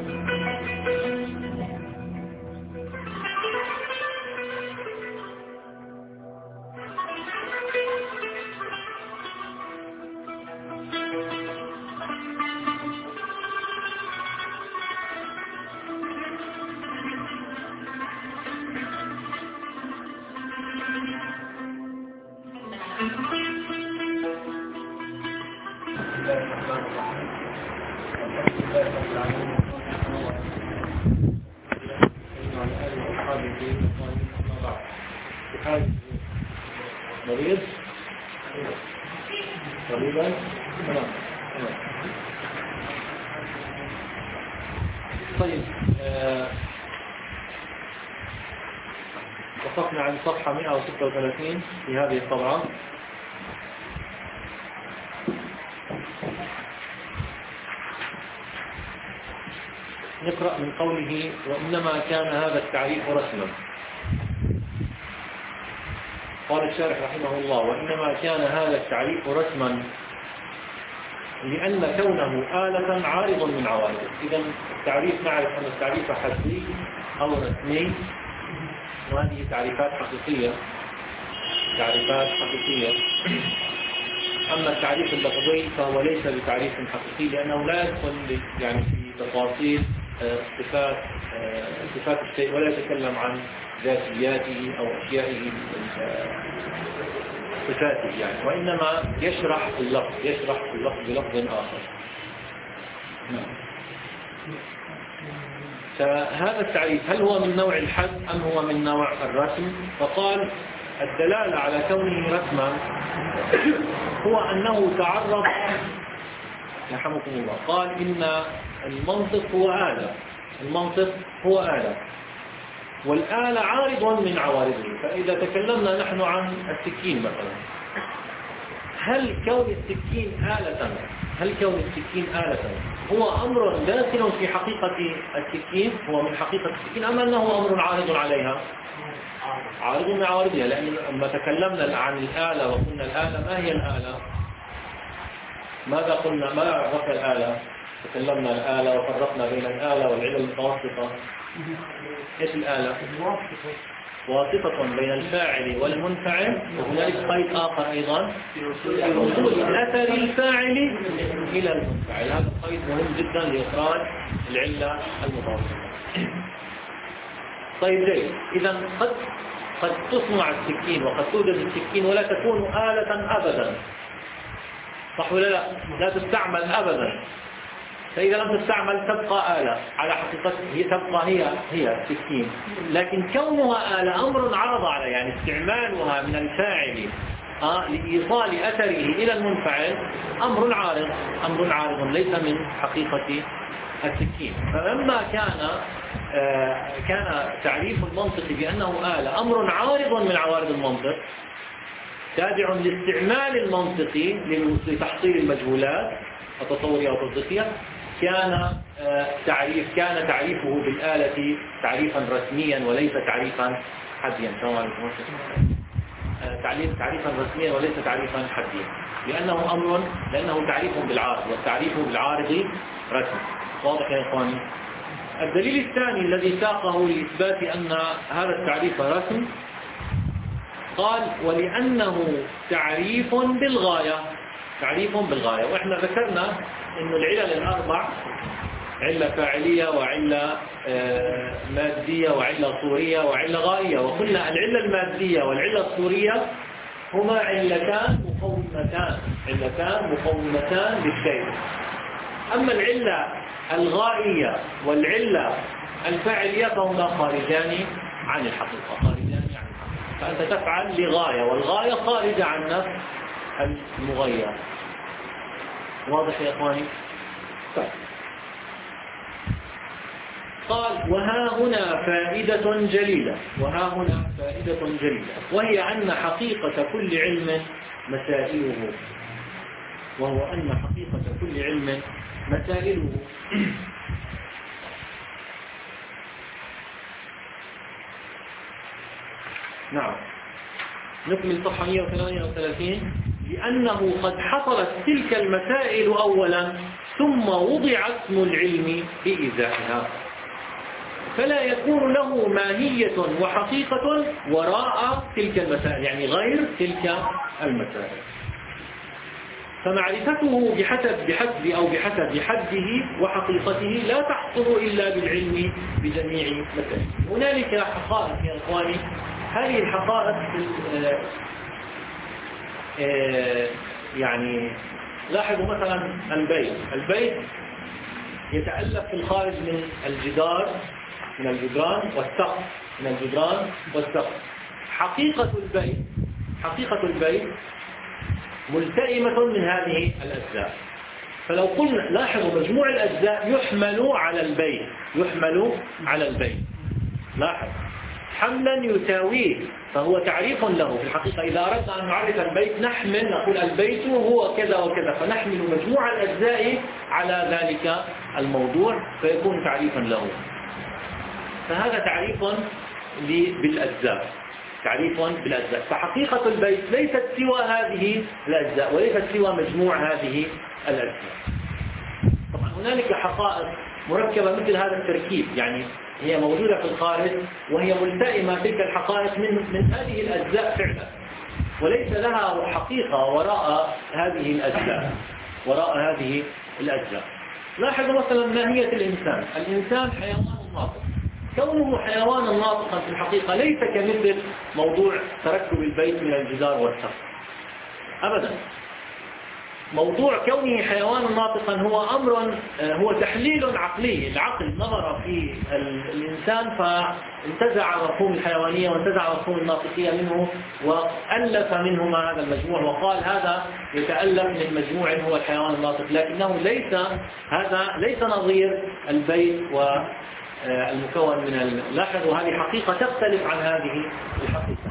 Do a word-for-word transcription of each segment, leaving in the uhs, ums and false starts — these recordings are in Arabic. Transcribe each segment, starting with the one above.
مريض مريضا تمام. طيب آه، وقفنا عن صفحة مئة وستة وثلاثين في هذه الطبعة. نقرأ من قوله: وإنما كان هذا التعريف رسما. قال الشارح رحمه الله: وإنما كان هذا التعريف رسما لأن كونه آلة عارض من عوارضه. إذا التعريف نعرف أن التعريف حسي أو رسمي، وهذه تعريفات حقيقية تعريفات حقيقية أما التعريف اللفظي فهو ليس بتعريف حقيقي، لأنه لا يدخل يعني في تفاصيل صفات صفات الشيء، ولا يتكلم عن ذاتياته أو أشيائه صفاته يعني، وإنما يشرح اللفظ يشرح اللفظ بلفظ آخر. فهذا التعريف هل هو من نوع الحد أم هو من نوع الرسم؟ فقال: الدلالة على كونه رسما هو أنه تعرض، يرحمكم الله، قال إن المنطق هو آلة المنطق هو آلة والآلة عارض من عوارضه. فإذا تكلمنا نحن عن السكين مثلا، هل كون السكين آلة هل كون السكين آلة هو أمر داخل في حقيقة السكين، هو من حقيقة السكين، أم أنه أمر عارض عليها؟ عارض من عوارضها. لأن لما تكلمنا عن الآلة وقلنا الآلة، ما هي الآلة؟ ماذا قلنا؟ ما عرفنا الآلة؟ تكلمنا الآلة وفرقنا بين الآلة والعلة المتوسطة. ايش الآلة؟ واسطة بين الفاعل والمنفعل، وهنالك قيد آخر أيضا: وصول أثر الفاعل إلى المنفعل. هذا القيد مهم جدا لإخراج العلة المتوسطة. طيب ليه؟ إذا قد قد تصنع السكين وقد توجد السكين ولا تكون آلة أبدا، صح ولا لا؟ لا تستعمل أبدا. فإذا لم تستعمل تبقى آلة على حقيقتها، هي تبقى هي هي السكين، لكن كونها آلة أمر عرض على يعني استعمالها من الفاعل آه لإيصال أثره إلى المنفعل أمر عارض أمر عارض ليس من حقيقة السكين. فلما كان آه كان تعريف المنطق بأنه آلة أمر عارض من عوارض المنطق، تابع لاستعمال المنطق لتحصيل المجهولات التصورية والتصديقية، كان تعريف كان تعريفه بالآلة تعريفا رسميا وليس تعريفا حديا. تعريف تعريفا رسميا وليس تعريفا حديا، لأنه أمر لأنه تعريف بالعارض، والتعريف بالعارض رسم. واضح يا إخواني؟ الدليل الثاني الذي ساقه لإثبات أن هذا التعريف رسم، قال: ولأنه تعريف بالغاية تعريف بالغاية. وإحنا ذكرنا أن العلل الأربع، علة فاعلية وعلة مادية وعلة صورية وعلة غائية، وقلنا العلة المادية والعلة الصورية هما علتان مقومتان علتان مقومتان للشيء. أما العلة الغائية والعلة الفاعلية فهما خارجان عن الحقيقة خارجان عن الحقيقة فأنت تفعل لغاية، والغاية خارجة عن نفس المغير. واضح يا إخواني؟ طيب. قال: وها هنا فائدة جليلة وها هنا فائدة جليلة وهي أن حقيقة كل علم مسائله وهو أن حقيقة كل علم مسائله نعم. نكمل صفحة مئة وثمانية وثلاثين. لأنه قد حصلت تلك المسائل أولا ثم وضع اسم العلم في إيذائها، فلا يكون له ماهية وحقيقة وراء تلك المسائل، يعني غير تلك المسائل. فمعرفته بحسب بحسب أو بحسب حده وحقيقته لا تحصل إلا بالعلم بجميع مسائل. هنالك حقائق يا إخواني، هذه الحقائق يعني لاحظوا مثلا البيت البيت يتألف في الخارج من الجدار من الجدران والسقف من الجدران والسقف. حقيقة البيت حقيقة البيت ملتئمة من هذه الأجزاء. فلو قلنا لاحظوا مجموع الأجزاء يحمل على البيت يحمل على البيت لاحظ حملا يساويه، فهو تعريف له في الحقيقة. إذا أردنا أن نعرف البيت نحمل نقول البيت هو كذا وكذا، فنحمل مجموع الأجزاء على ذلك الموضوع فيكون تعريفا له. فهذا تعريف بالأجزاء تعريف بالأجزاء. فحقيقة البيت ليست سوى هذه الأجزاء وليست سوى مجموع هذه الأجزاء. طبعا هنالك حقائق مركبة مثل هذا التركيب، يعني هي موجودة في الخارج وهي ملتئمة تلك الحقائق من من هذه الأجزاء فعلا، وليس لها حقيقة وراء هذه الأجزاء وراء هذه الأجزاء. لاحظوا مثلا ماهية الإنسان. الإنسان حيوان ناطق، كونه حيوانا ناطقا في الحقيقة ليس كمثل موضوع تركب البيت من الجدار والسقف أبدا. موضوع كونه حيوانا ناطقا هو أمر هو تحليل عقلي. العقل نظر في الإنسان فانتزع مفهوم الحيوانية وانتزع مفهوم الناطقية منه وألف منهما هذا المجموع وقال هذا يتألف من مجموع هو الحيوان الناطق، لكنه ليس هذا ليس نظير البيت و المكون من. لاحظوا هذه حقيقة تختلف عن هذه الحقيقة.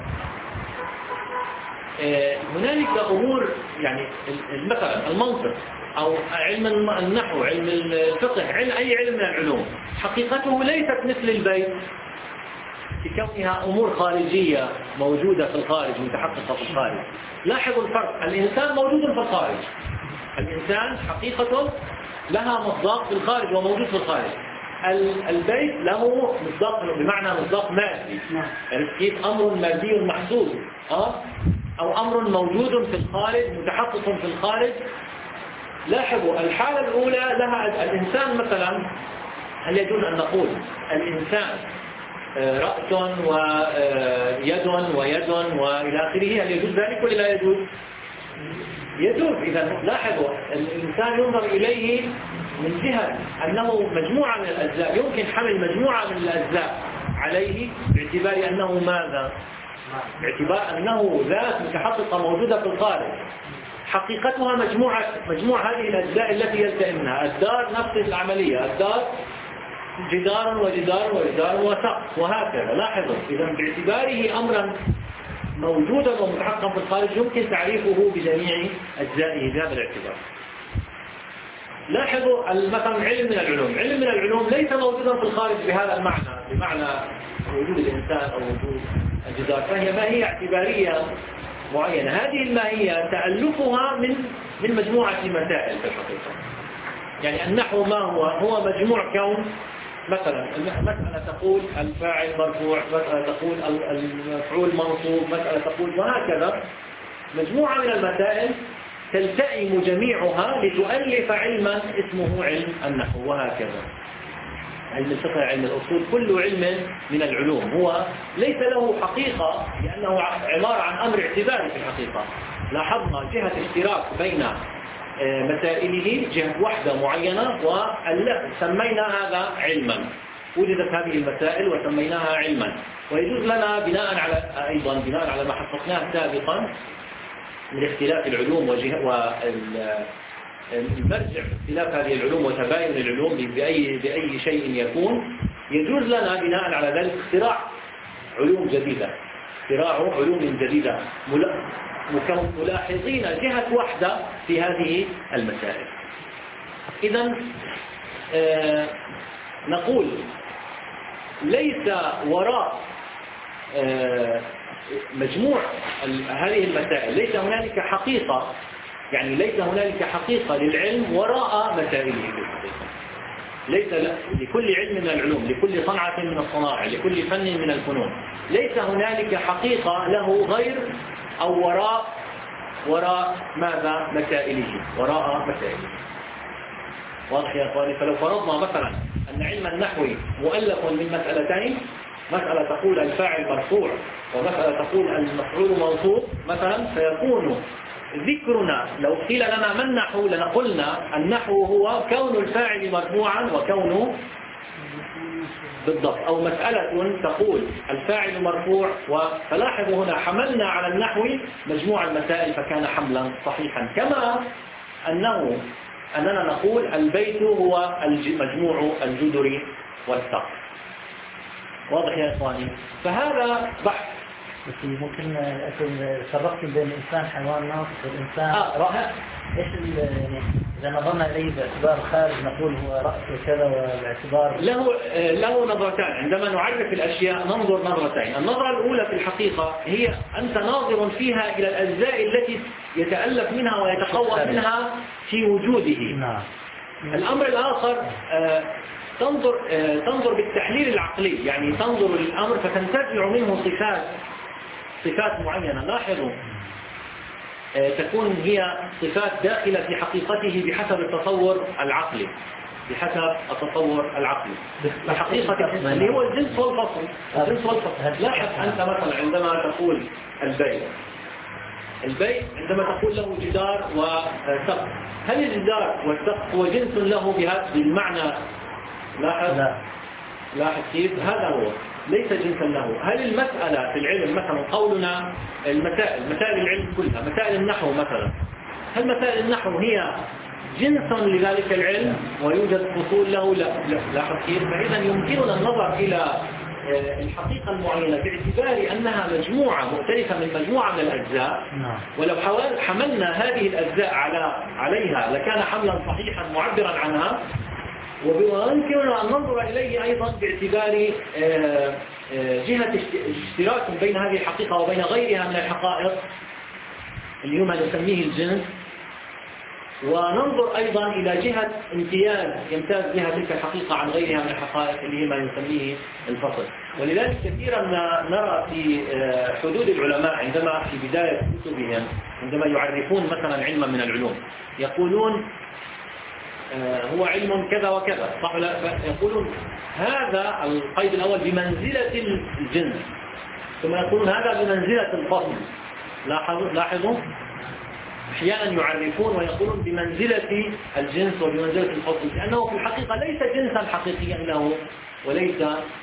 هنالك أمور يعني مثلا المنطق أو علم النحو، علم الفقه، علم أي علم من العلوم، حقيقته ليست مثل البيت في كونها أمور خارجية موجودة في الخارج متحققة في الخارج. لاحظوا الفرق. الإنسان موجود في الخارج، الإنسان حقيقة لها مصداق في الخارج وموجود في الخارج. البيت له مصداق بمعنى مصداق مادي، يعني كيف أمر مادي محسوس أه؟ أو أمر موجود في الخارج متحقق في الخارج. لاحظوا الحالة الأولى لها الإنسان مثلا، هل يجوز أن نقول الإنسان رأس ويد ويد وإلى آخره؟ هل يجوز ذلك ولا لا يجوز؟ يجوز. إذا لاحظوا الإنسان ينظر إليه من جهة أنه مجموعة من الأجزاء، يمكن حمل مجموعة من الأجزاء عليه باعتبار أنه ماذا؟ باعتبار أنه ذات متحققة موجودة في الخارج، حقيقتها مجموعة مجموع هذه الأجزاء التي يلتئم منها. الدار نفس العملية، الدار جدار وجدار وجدار وسقف وهكذا. لاحظوا إذا باعتباره أمرا موجودا ومتحققا في الخارج يمكن تعريفه بجميع أجزائه بهذا الاعتبار. لاحظوا مثلا علم من العلوم، علم من العلوم ليس موجودا في الخارج بهذا المعنى، بمعنى وجود الإنسان أو وجود الجدار، فهي ماهية اعتبارية معينة. هذه الماهية تألفها من من مجموعة مسائل في الحقيقة. يعني النحو ما هو؟ هو مجموع كون مثلا مسألة تقول الفاعل مرفوع، مسألة تقول المفعول منصوب، مسألة تقول وهكذا، مجموعة من المسائل تلتئم جميعها لتؤلف علما اسمه علم النحو وهكذا. علم الفقه، علم الأصول، كل علم من العلوم هو ليس له حقيقة لأنه عبارة عن أمر اعتباري في الحقيقة. لاحظنا جهة اشتراك بين مسائله، جهة وحدة معينة وسمينا هذا علما. وجدت هذه المسائل وسميناها علما، ويجوز لنا بناء على أيضا بناء على ما حققناه سابقا من اختلاف العلوم والمرجع في اختلاف هذه العلوم وتباين العلوم بأي بأي شيء يكون، يجوز لنا بناء على ذلك اختراع علوم جديدة، اختراع علوم جديدة ملاحظين جهة واحدة في هذه المسائل. إذن آه نقول ليس وراء آه مجموع هذه المسائل ليس هنالك حقيقة يعني ليس هنالك حقيقة للعلم وراء مسائله في الحقيقة. ليس لكل علم من العلوم، لكل صنعة من الصنائع، لكل فن من الفنون، ليس هنالك حقيقة له غير أو وراء وراء ماذا؟ مسائله، وراء مسائله. واضح يا أخواني؟ فلو فرضنا مثلا أن علم النحو مؤلف من مسألتين، مسألة تقول الفاعل مرفوع ومسألة تقول المفعول منصوب مثلا، فيكون ذكرنا لو قيل لنا ما النحو لنقولنا النحو هو كون الفاعل مرفوعا وكونه بالضبط، أو مسألة تقول الفاعل مرفوع. فلاحظوا هنا حملنا على النحو مجموع المسائل فكان حملا صحيحا، كما أنه أننا نقول البيت هو مجموع الجدر والسقف. واضح يا إخواني؟ فهذا بحث. بس ممكن أكون فرقت بين الإنسان حيوان ناطق والإنسان آه. رأس. إيش يعني إذا نظرنا إليه باعتبار خارج نقول هو رأس وكذا، والاعتبار له له نظرتان. عندما نعرف الأشياء ننظر نظرتين. النظرة الأولى في الحقيقة هي أنت ناظر فيها إلى الأجزاء التي يتألف منها ويتقوى منها في وجوده. نعم. الأمر الآخر تنظر تنظر بالتحليل العقلي، يعني تنظر للأمر فتنتزع منه صفات صفات معينة. لاحظوا تكون هي صفات داخلة في حقيقته بحسب التصور العقلي، بحسب التصور العقلي بحقيقة اللي هو الجنس والفصل. الجنس والفصل. لاحظ أنت مثلا عندما تقول البيت، البيت عندما تقول له جدار وسقف، هل الجدار والسقف هو جنس له بهذا المعنى؟ لاحظ لا. لاحظ كيف هذا هو ليس جنسا له. هل المسألة في العلم مثلا قولنا المسائل مسائل العلم كلها، مسائل النحو مثلا، هل مسائل النحو هي جنسا لذلك العلم ويوجد فصول له؟ لا. لاحظ كيف؟ فإذا يمكننا النظر إلى الحقيقة المعينة باعتبار أنها مجموعة مختلفة من مجموعة من الأجزاء، ولو حملنا هذه الأجزاء على عليها لكان حملا صحيحا معبرا عنها. ويمكننا أن ننظر إليه أيضا باعتبار جهة اشتراك بين هذه الحقيقة وبين غيرها من الحقائق اللي هو ما نسميه الجنس، وننظر أيضا إلى جهة امتياز يمتاز بها تلك الحقيقة عن غيرها من الحقائق اللي هي ما نسميه الفصل. ولذلك كثيرا ما نرى في حدود العلماء عندما في بداية كتبهم عندما يعرفون مثلا علما من العلوم يقولون هو علم كذا وكذا، صح ولا؟ يقولون هذا القيد الأول بمنزلة الجنس، ثم يقولون هذا بمنزلة الفصل. لاحظوا لاحظوا أحيانا يعرفون ويقولون بمنزلة الجنس وبمنزلة الفصل، لأنه في الحقيقة ليس جنسا حقيقيا له وليس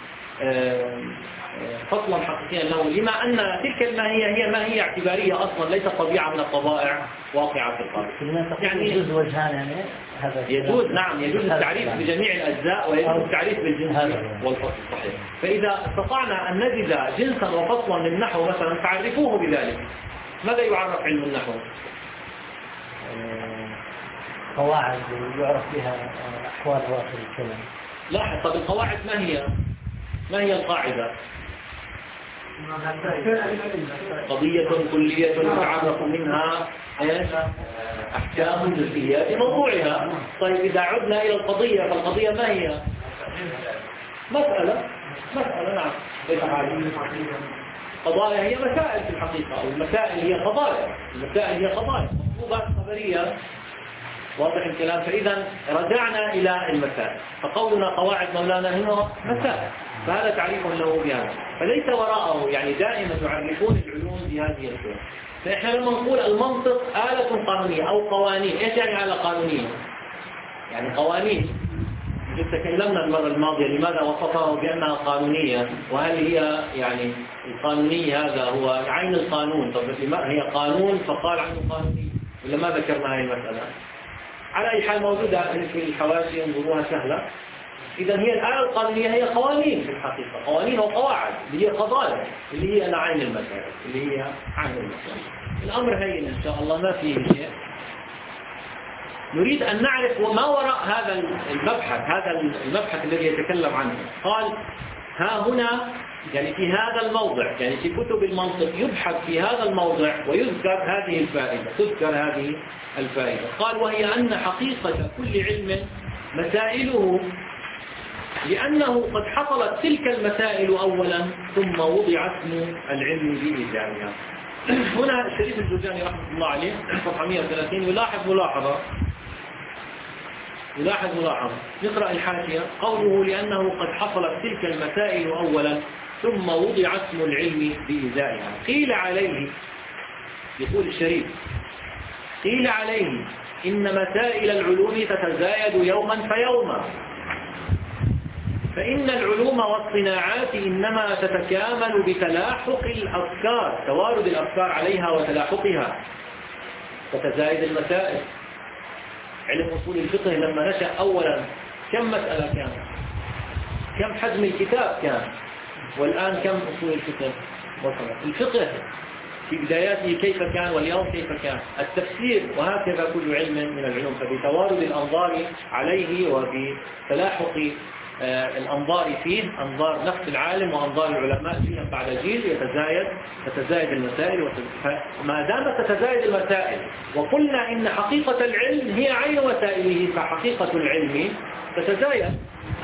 فصلا حقيقيا له، لما أن تلك الماهية هي ماهية اعتبارية أصلا، ليست طبيعة من الطبائع واقعة في القلب. يعني يجوز وجهان، يعني هذا يجوز نعم يجوز التعريف بجميع الأجزاء ويجوز التعريف بالجنس والفصل. صحيح. فإذا استطعنا أن نجد جنسا وفصلا للنحو مثلا فعرفوه بذلك. ماذا يعرف علم النحو؟ قواعد يعرف بها أحوال أواخر الكلام. لاحظ. طب القواعد ما هي؟ ما هي القاعدة؟ قضية كلية يتعرف منها أحكام جزئيات موضوعها. طيب إذا عدنا إلى القضية فالقضية ما هي؟ مسألة مسألة نعم. قضايا هي مسائل في الحقيقة، أو المسائل هي قضايا، المسائل هي قضايا مطلوبات خبرية. واضح الكلام؟ فإذا رجعنا إلى المسائل، فقولنا قواعد مولانا هنا مسائل، فهذا تعريف له بهذا، فليس وراءه يعني دائما يعرفون العلوم بهذه الصورة. فإحنا لما نقول المنطق آلة قانونية أو قوانين، إيش يعني آلة قانونية؟ يعني قوانين تكلمنا المرة الماضية لماذا وصفه بأنها قانونية، وهل هي يعني القانوني هذا هو عين القانون؟ طب هي قانون فقال عنه قانوني ولا ما ذكرنا هذه المسألة؟ على أي حال موجودة في الحواشي ينظروها سهلة. إذا هي الآلة القانونية هي قوانين في الحقيقة، قوانين وقواعد اللي هي قضايا اللي هي عين المسائل اللي هي عين المسائل. الأمر هين إن شاء الله ما فيه شيء. نريد أن نعرف ما وراء هذا المبحث، هذا المبحث الذي يتكلم عنه. قال ها هنا يعني في هذا الموضع، يعني في كتب المنطق يبحث في هذا الموضع ويذكر هذه الفائدة، تذكر هذه الفائدة. قال: وهي أن حقيقة كل علم مسائله، لأنه قد حصلت تلك المسائل أولا ثم وضع اسم العلم بإيجابها. هنا الشريف الجرجاني رحمه الله عليه صفحة مئة وثلاثين يلاحظ ملاحظة يلاحظ ملاحظة نقرأ الحاشية: قوله لأنه قد حصلت تلك المسائل أولا ثم وضع اسم العلم بإزائها. قيل عليه، يقول الشريف، قيل عليه إن مسائل العلوم تتزايد يوما فيوما، فإن العلوم والصناعات إنما تتكامل بتلاحق الأفكار، توارد الأفكار عليها وتلاحقها، تتزايد المسائل. علم أصول الفقه لما نشأ أولا كم مسألة كان؟ كم حجم الكتاب كان؟ والآن كم أصول الفقه وصلت؟ الفقه في بداياته كيف كان واليوم كيف كان؟ التفسير، وهكذا كل علم من العلوم. فبتوارد الأنظار عليه وبتلاحق الأنظار فيه، أنظار نفس العالم وأنظار العلماء جيلا بعد جيل، يتزايد تتزايد المسائل. ما دامت تتزايد المسائل وقلنا إن حقيقة العلم هي عين مسائله، فحقيقة العلم تتزايد.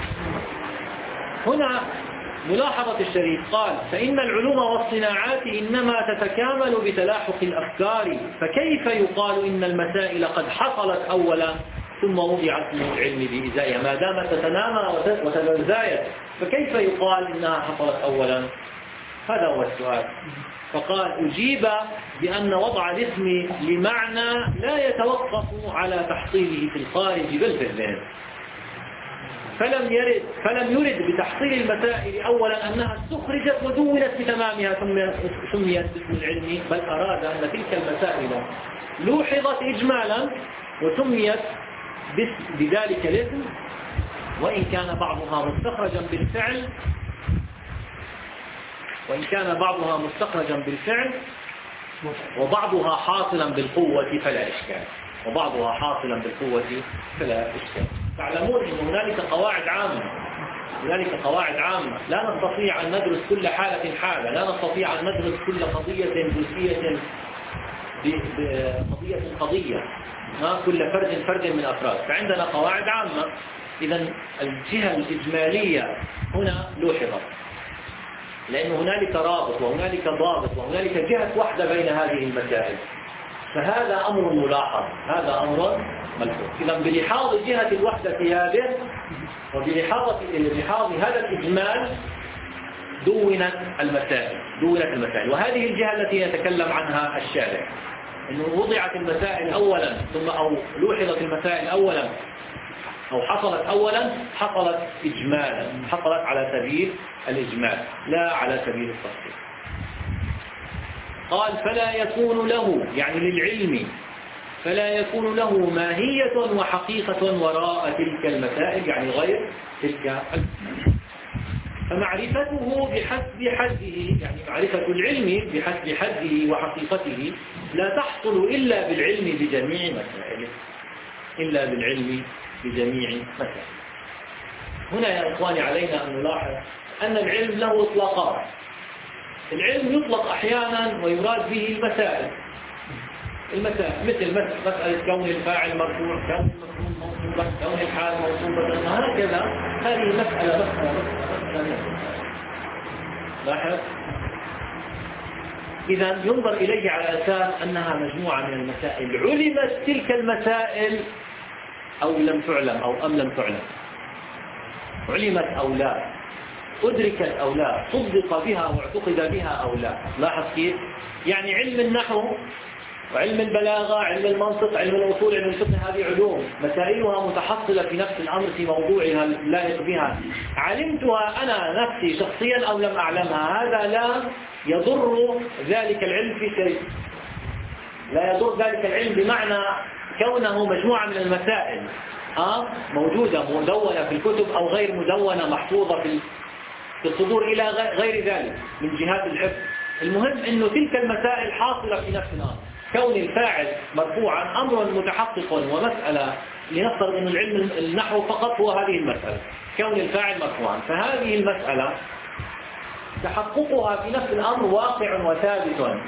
هنا ملاحظة الشريف قال: فإن العلوم والصناعات إنما تتكامل بتلاحق الأفكار، فكيف يقال إن المسائل قد حصلت أولا ثم وضع اسم العلم بإزائها؟ ما دامت تتنامى وتتزايد فكيف يقال إنها حصلت أولا؟ هذا هو السؤال. فقال: أجيب بأن وضع الاسم لمعنى لا يتوقف على تحصيله في الخارج بل في الذهن، فلم يرد فلم يرد بتحصيل المسائل أولا أنها استخرجت ودونت بتمامها سميت باسم العلم، بل أراد أن تلك المسائل لوحظت إجمالا وسميت بذلك الاسم، وإن كان بعضها مستخرجا بالفعل وإن كان بعضها مستخرجا بالفعل وبعضها حاصلا بالقوة فلا إشكال وبعضها حاصلا بالقوة فلا إشكال. تعلمون أن هنالك قواعد عامة هنالك قواعد عامة لا نستطيع أن ندرس كل حالة حالة، لا نستطيع أن ندرس كل قضية جزئية بقضية قضية، كل فرد فرد من أفراد، فعندنا قواعد عامة. إذن الجهة الإجمالية هنا لوحظت، لأن هنالك رابط وهنالك ضابط وهنالك جهة واحدة بين هذه المسائل، فهذا أمر ملاحظ، هذا أمر ملحوظ. إذن بلحاظ جهة الوحدة هذه وبلحاظ لحاظ هذا الإجمال دونت المسائل دونت المسائل وهذه الجهة التي يتكلم عنها الشارع، أنه وضعت المسائل أولا ثم أو لوحظت المسائل أولا أو حصلت أولا، حصلت إجمالا، حصلت على سبيل الإجمال لا على سبيل التفصيل. قال: فلا يكون له، يعني للعلم، فلا يكون له ماهية وحقيقة وراء تلك المسائل، يعني غير تلك المسائل. فمعرفته بحسب حده، يعني معرفة العلم بحسب حده وحقيقته لا تحصل إلا بالعلم بجميع مسائله إلا بالعلم بجميع مسائله. هنا يا إخواني علينا أن نلاحظ أن العلم له إطلاقات. العلم يطلق أحيانا ويراد به المسائل المسائل مثل مسألة كون الفاعل مرفوع، كون المفعول موصوفا، كون الحال موصوفة، وهكذا. هذه مسألة مسألة مسألة لاحظ. إذا ينظر إليه على أساس أنها مجموعة من المسائل، علمت تلك المسائل أو لم تعلم أو أم لم تعلم، علمت أو لا، أدركت أو لا، صدق بها واعتقد بها أو لا. لاحظ كيف؟ يعني علم النحو وعلم البلاغة، علم المنطق، علم الأصول، علم الفقه، هذه علوم مسائلها متحصلة في نفس الأمر في موضوعها اللائق بها، علمتها أنا نفسي شخصيا أو لم أعلمها، هذا لا يضر ذلك العلم في شيء، لا يضر ذلك العلم بمعنى كونه مجموعة من المسائل آه موجودة مدونة في الكتب أو غير مدونة محفوظة في الصدور إلى غير ذلك من جهات الحفظ. المهم أنه تلك المسائل حاصلة في نفس الأمر. كون الفاعل مرفوعا أمر متحقق ومسألة، لنفترض أن العلم النحو فقط هو هذه المسألة، كون الفاعل مرفوعا، فهذه المسألة تحققها في نفس الأمر واقع وثابت.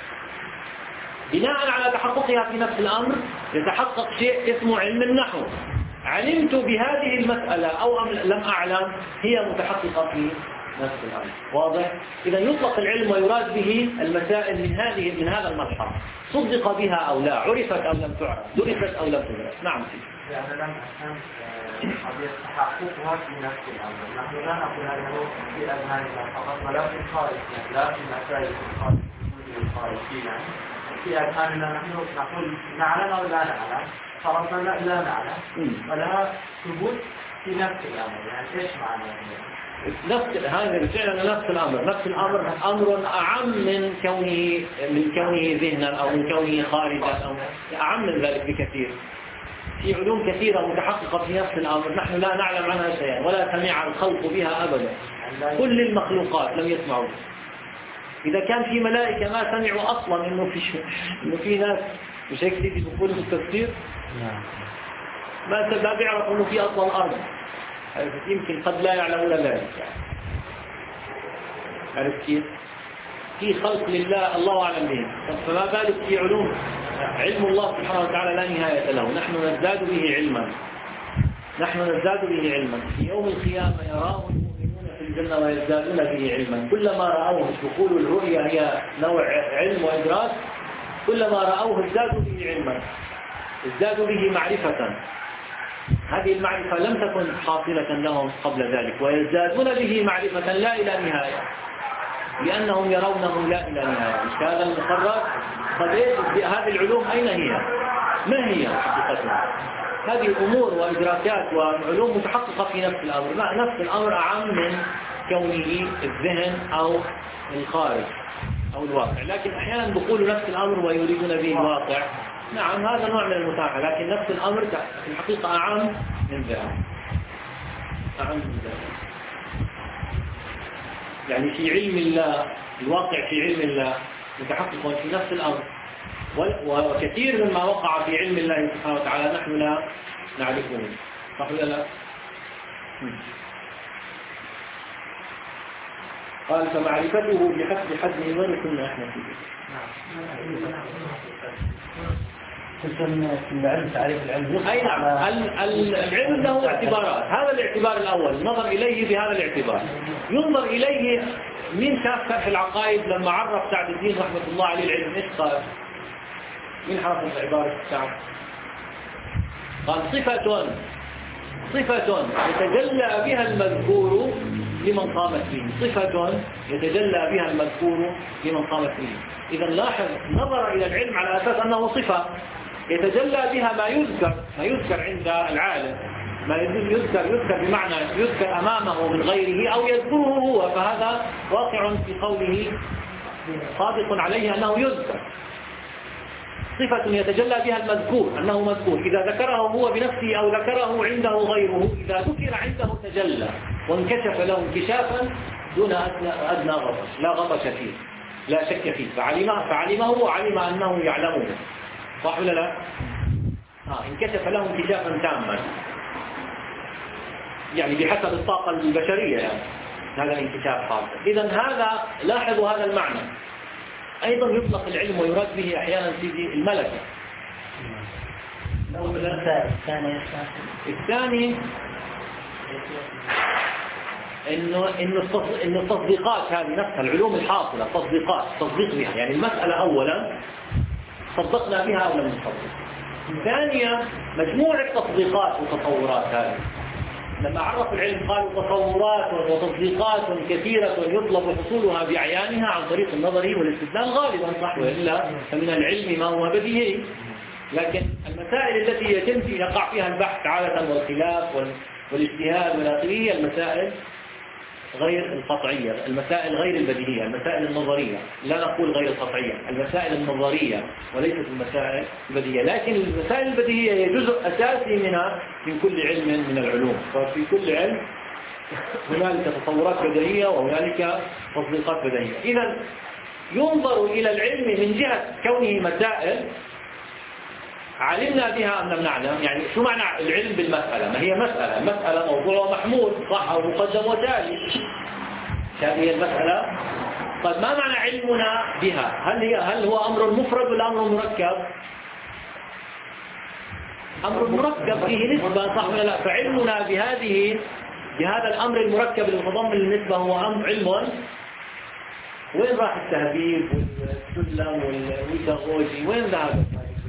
بناء على تحققها في نفس الأمر يتحقق شيء اسمه علم النحو. علمت بهذه المسألة أو لم أعلم، هي متحققة في نفس الأمر. واضح؟ إذا يطلق العلم ويراد به المسائل من هذه من هذا الملحظ، صدق بها أو لا، عرفت أو لم تعرف، درست أو لم تدرس. نعم. يعني لم أفهم قضية تحققها في نفس الأمر. نحن لا نقول أنه في أذهاننا فقط ولا في الخارج، يعني لا في مسائل الخارج الخارجية. في أذهاننا نحن نقول نعلم أو لا نعلم، فرضنا لا, لا نعلم، ولا ثبوت في نفس الأمر. يعني إيش معنى نفس هذا فعلا نفس الأمر. نفس الأمر أمر أعم من كونه من كونه ذهنا أو من كونه خارجا، أو أعم من ذلك بكثير. في علوم كثيرة متحققة في نفس الأمر نحن لا نعلم عنها شيئا ولا سمع الخلق بها أبدا. كل المخلوقات لم يسمعوا. إذا كان في ملائكة ما سمعوا أصلا إنه في إنه في ناس، مش هيك تيجي تقول في التفسير ما ما بيعرفوا إنه في أصلا الأرض. يمكن قد لا يعلمون ذلك. عرفت كيف؟ في خلق لله الله أعلم به، فما بالك في علوم علم الله سبحانه وتعالى لا نهاية له. نحن نزداد به علما، نحن نزداد به علما. في يوم القيامة يراه المؤمنون في الجنة ويزدادون به علما. كلما رأوه، دخول الرؤية هي نوع علم وإدراك، كلما رأوه ازدادوا به علما، ازدادوا به معرفة. هذه المعرفة لم تكن حاصلة لهم قبل ذلك، ويزدادون به معرفة لا إلى نهاية، لأنهم يرونه لا إلى نهاية. مش هذا المقرر؟ قد هذه العلوم أين هي؟ ما هي حقيقتها؟ هذه أمور وإدراكات وعلوم متحققة في نفس الأمر. لا، نفس الأمر أعم من كونه الذهن أو الخارج أو الواقع. لكن أحيانا بيقولوا نفس الأمر ويريدون به الواقع. نعم، هذا نوع من المتاحة، لكن نفس الأمر في الحقيقة أعم من ذلك. أعم من ذلك. يعني في علم الله، الواقع في علم الله متحقق في نفس الأمر، وكثير مما وقع في علم الله سبحانه وتعالى نحن لا نعرفه. صح ولا لا؟ قال فمعرفته بحسب حجمه وين كنا احنا فيه. العلم تعريف العلم. أي نعم، العلم له اعتبارات. هذا الاعتبار الأول النظر إليه بهذا الاعتبار. ينظر إليه من شاف شرح العقائد لما عرف سعد الدين رحمة الله عليه العلم إيش قال؟ من حافظ عبارة السعد؟ قال صفة صفة يتجلى بها المذكور لمن قامت به. صفة يتجلى بها المذكور لمن قامت به. إذا لاحظ نظر إلى العلم على أساس أنه صفة يتجلى بها ما يذكر ما يذكر عند العالم، ما يذكر يذكر بمعنى يذكر أمامه من غيره أو يذكره هو، فهذا واقع في قوله صادق عليه أنه يذكر. صفة يتجلى بها المذكور أنه مذكور، إذا ذكره هو بنفسه أو ذكره عنده غيره، إذا ذكر عنده تجلى وانكشف له انكشافا دون أدنى غطش، لا غطش فيه، لا شك فيه، فعلمه فعلمه وعلم أنه يعلمه. صح ولا لا؟ آه انكشف له انكشافا تاما، يعني بحسب الطاقة البشرية، يعني هذا الانكشاف خاص. إذا هذا لاحظوا هذا المعنى. أيضا يطلق العلم ويراد به أحيانا سيدي الملكة. الثاني إنه إنه إنه التصديقات هذه نفسها العلوم الحاصلة، تصديقات تصديق بها، يعني المسألة أولا صدقنا بها أو لم نصدق. ثانيا مجموع التصديقات والتصورات هذه. لما عرف العلم قالوا تصورات وتصديقات كثيرة يطلب حصولها بعيانها عن طريق النظر والاستدلال غالبا، صح وإلا فمن العلم ما هو بديهي. لكن المسائل التي يتم يقع فيها البحث عادة والخلاف والاجتهاد والآخرية المسائل غير القطعية، المسائل غير البديهية، المسائل النظرية، لا نقول غير القطعية، المسائل النظرية وليست المسائل البديهية. لكن المسائل البديهية هي جزء أساسي منها من كل علم من العلوم، ففي كل علم هنالك تصورات بديهية وهنالك تصديقات بديهية. إذا ينظر إلى العلم من جهة كونه مسائل علمنا بها أم لم نعلم. يعني شو معنى العلم بالمسألة؟ ما هي مسألة؟ مسألة موضوع ومحمول، صح، أو مقدم وتالي. هذه المسألة. طيب ما معنى علمنا بها؟ هل هي هل هو أمر مفرد ولا أمر مركب؟ أمر مركب فيه نسبة، صح ولا لا؟ فعلمنا بهذه بهذا الأمر المركب المتضمن للنسبة هو أمر علم. وين راح التهذيب والسلم والبيثاغوري؟ وين ذهب؟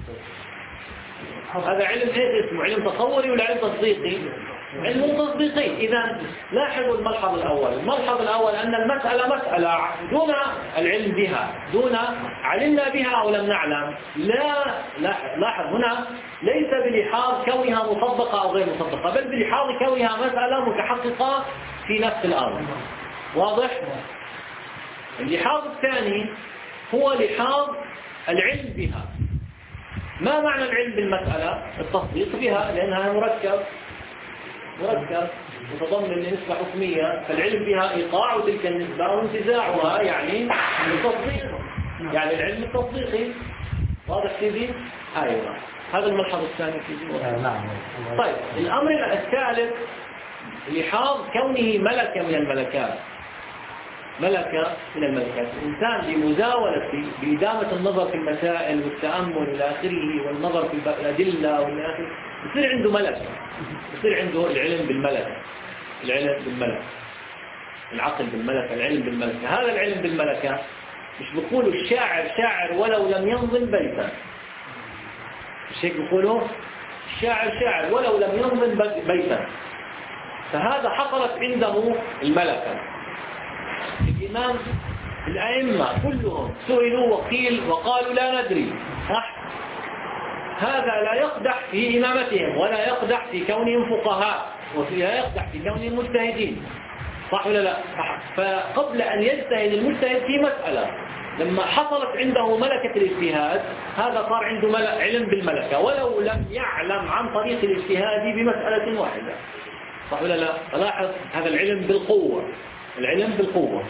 هذا علم ايش اسمه؟ علم تصوري ولا علم تصديقي؟ علم تصديقي. إذا لاحظوا الملحظ الأول، الملحظ الأول أن المسألة مسألة دون العلم بها، دون علمنا بها أو لم نعلم. لا لاحظ هنا ليس بلحاظ كونها مطبقة أو غير مطبقة، بل بلحاظ كونها مسألة متحققة في نفس الأمر. واضح؟ اللحاظ الثاني هو لحاظ العلم بها. ما معنى العلم بالمسألة؟ التصديق بها، لأنها مركب مركب متضمن لنسبة حكمية، فالعلم بها إيقاع تلك النسبة وانتزاعها يعني التصديق، يعني العلم التصديقي. واضح سيدي؟ أيوة، هذا الملحظ الثاني سيدي. نعم. طيب الأمر الثالث لحاظ كونه ملكة من الملكات، ملكة من الملكات. الإنسان بمزاولة بإدامة النظر في المسائل والتأمل إلى آخره والنظر في الأدلة والى آخره يصير عنده ملكة، يصير عنده العلم بالملكة، العلم بالملكة، العقل بالملكة، العلم بالملكة. هذا العلم بالملكة مش بيقولوا الشاعر شاعر ولو لم ينظم بيتا، مش هيك بيقولوا الشاعر شاعر ولو لم ينظم بيتا. فهذا حصلت عنده الملكة. الإمام الأئمة كلهم سئلوا وقيل وقالوا لا ندري، صح؟ هذا لا يقدح في إمامتهم ولا يقدح في كونهم فقهاء ولا يقدح في كونهم مجتهدين، صح ولا لا؟ فقبل أن يجتهد المجتهد في مسألة، لما حصلت عنده ملكة الاجتهاد هذا صار عنده علم بالملكة ولو لم يعلم عن طريق الاجتهاد بمسألة واحدة، صح ولا لا؟ فلاحظ هذا العلم بالقوة، العلم بالقوة.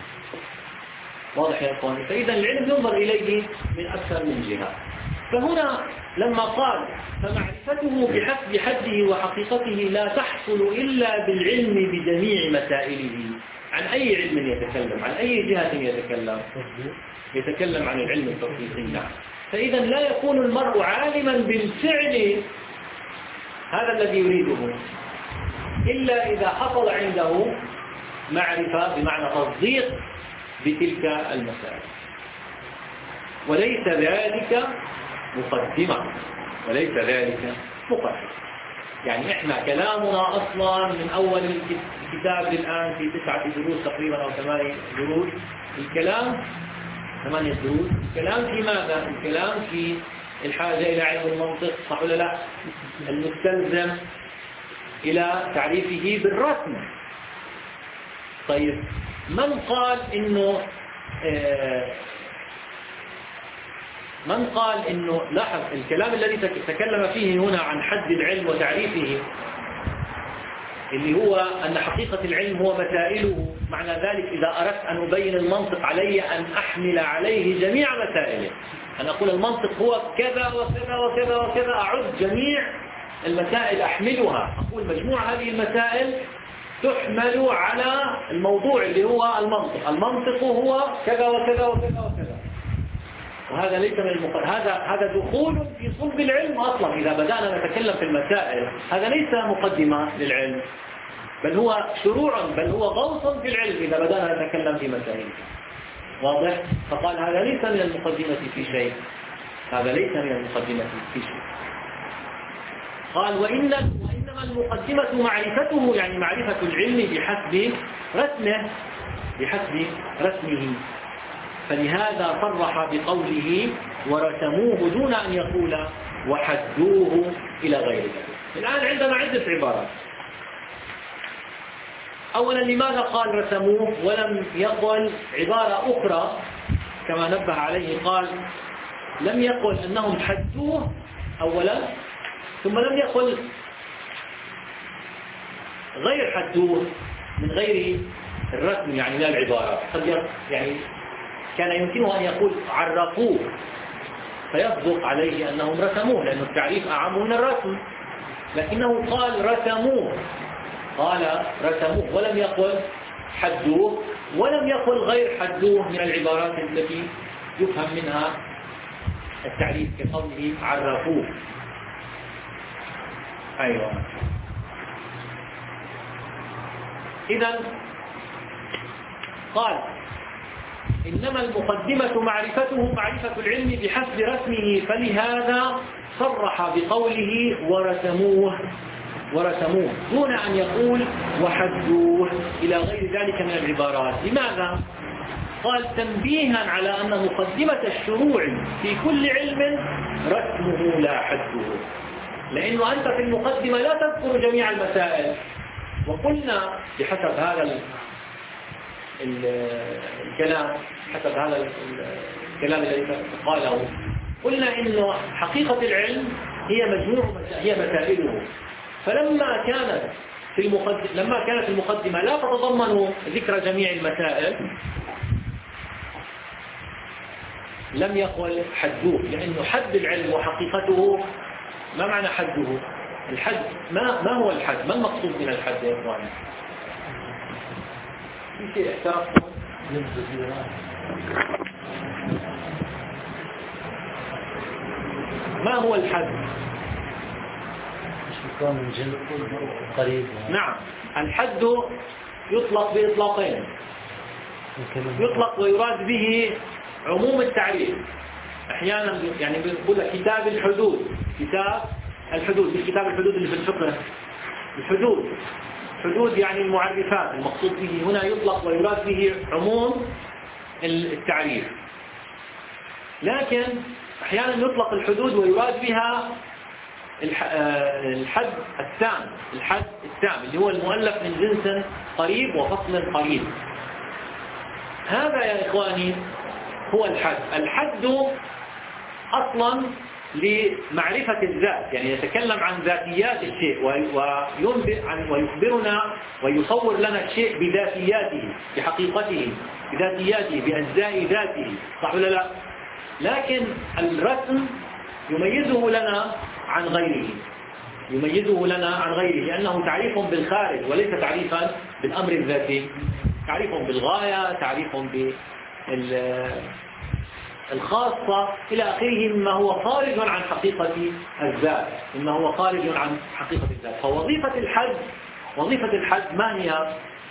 واضح يا إخواني؟ فإذا العلم ينظر إليه من أكثر من جهة. فهنا لما قال فمعرفته بحسب حده وحقيقته لا تحصل إلا بالعلم بجميع مسائله. عن أي علم يتكلم؟ عن أي جهة يتكلم؟ يتكلم عن العلم التطبيقي. فإذا لا يكون المرء عالما بالفعل هذا الذي يريده إلا إذا حصل عنده معرفة بمعنى تصديق بتلك المسائل، وليس ذلك مقدمة، وليس ذلك مقدمة. يعني إحنا كلامنا أصلا من أول الكتاب للآن في تسعة دروس تقريبا أو ثمانية دروس، الكلام ثمانية دروس، الكلام في ماذا؟ الكلام في الحاجة إلى علم المنطق، صح ولا لا؟ المستلزم إلى تعريفه بالرسم. طيب من قال إنه آه من قال إنه لاحظ الكلام الذي تكلم فيه هنا عن حد العلم وتعريفه اللي هو أن حقيقة العلم هو مسائله، معنى ذلك إذا أردت أن أبين المنطق علي أن أحمل عليه جميع مسائله، أن أقول المنطق هو كذا وكذا وكذا وكذا، أعد جميع المسائل أحملها، أقول مجموع هذه المسائل تحمل على الموضوع اللي هو المنطق، المنطق هو كذا وكذا وكذا وكذا. وهذا ليس من المقدمة، هذا هذا دخول في صلب العلم أصلا. إذا بدأنا نتكلم في المسائل هذا ليس مقدمة للعلم، بل هو شروع، بل هو غوص في العلم إذا بدأنا نتكلم في مسائل. واضح؟ فقال هذا ليس من المقدمة في شيء، هذا ليس من المقدمة في شيء. قال وإن وإنما المقدمة معرفته، يعني معرفة العلم بحسب رسمه، بحسب رسمه. فلهذا صرح بقوله ورسموه دون أن يقول وحدوه إلى غير ذلك. الآن عندنا عدة عبارات. أولا لماذا قال رسموه ولم يقل عبارة أخرى كما نبه عليه؟ قال لم يقل أنهم حدوه أولا، ثم لم يقل غير حدوه من غير الرسم، يعني لا العبارة. يعني كان يمكنه أن يقول عرفوه فيصدق عليه أنهم رسموه، لأن التعريف أعم من الرسم، لكنه قال رسموه، قال رسموه ولم يقل حدوه، ولم يقل غير حدوه من العبارات التي يفهم منها التعريف كقوله عرفوه. أيوة. إذن قال إنما المقدمة معرفته معرفة العلم بحسب رسمه، فلهذا صرح بقوله ورسموه ورسموه دون أن يقول وحدوه إلى غير ذلك من العبارات. لماذا؟ قال تنبيها على أن مقدمة الشروع في كل علم رسمه لا حده، لأنه أنت في المقدمة لا تذكر جميع المسائل. وقلنا بحسب هذا الكلام حسب هذا الكلام الذي قاله، قلنا إنه حقيقة العلم هي مجموع هي مسائله. فلما كانت في المقدمة لما كانت المقدمة لا تتضمن ذكر جميع المسائل لم يقل حدوه، لأنه حد العلم وحقيقته ما معنى حده؟ الحد ما ما هو الحد؟ ما المقصود من الحد يا إخواني؟ في شيء احترقتم؟ ما هو الحد؟ من جنس قريب. نعم، الحد يطلق بإطلاقين، يطلق ويراد به عموم التعريف. أحيانا يعني بيقول لك كتاب الحدود، كتاب الحدود مش كتاب الحدود اللي في الفقه، الحدود حدود يعني المعرفات، المقصود به هنا يطلق ويراد به عموم التعريف. لكن أحيانا يطلق الحدود ويراد بها الحد التام، الحد التام اللي هو المؤلف من جنس قريب وفصل قريب. هذا يا إخواني هو الحد. الحد أصلا لمعرفة الذات، يعني يتكلم عن ذاتيات الشيء وينبئ عن ويخبرنا ويصور لنا الشيء بذاتياته، بحقيقته، بذاتياته، بأجزاء ذاته، صح ولا لا؟ لكن الرسم يميزه لنا عن غيره، يميزه لنا عن غيره لأنه تعريف بالخارج وليس تعريفا بالأمر الذاتي، تعريف بالغاية، تعريف بالخاصة إلى آخره، مما هو خارج عن حقيقة الذات، مما هو خارج عن حقيقة الذات. فوظيفة الحد وظيفة الحد ما هي؟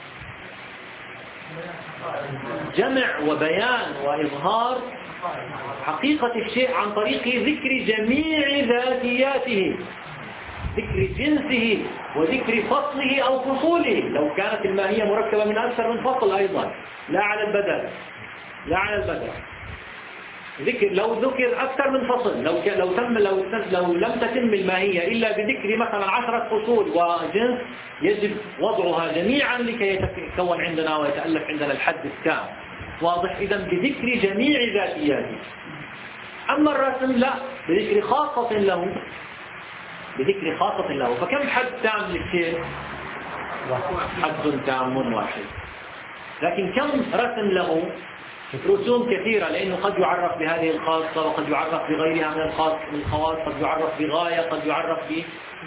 جمع وبيان وإظهار حقيقة الشيء عن طريق ذكر جميع ذاتياته، ذكر جنسه وذكر فصله أو فصوله، لو كانت الماهية مركبة من أكثر من فصل أيضا، لا على البدل، لا على البدل. ذكر لو ذكر أكثر من فصل، لو لو تم لو لو لم تتم الماهية إلا بذكر مثلا عشرة فصول وجنس، يجب وضعها جميعا لكي يتكون عندنا ويتألف عندنا الحد التام. واضح؟ إذا بذكر جميع ذاتياته. أما الرسم لا، بذكر خاصة له، بذكر خاصة له. فكم حد تام للشيء؟ حد تام واحد. لكن كم رسم له؟ رسوم كثيرة، لأنه قد يعرف بهذه الخاصة وقد يعرف بغيرها من الخاص من الخواص، قد يعرف بغاية، قد يعرف ب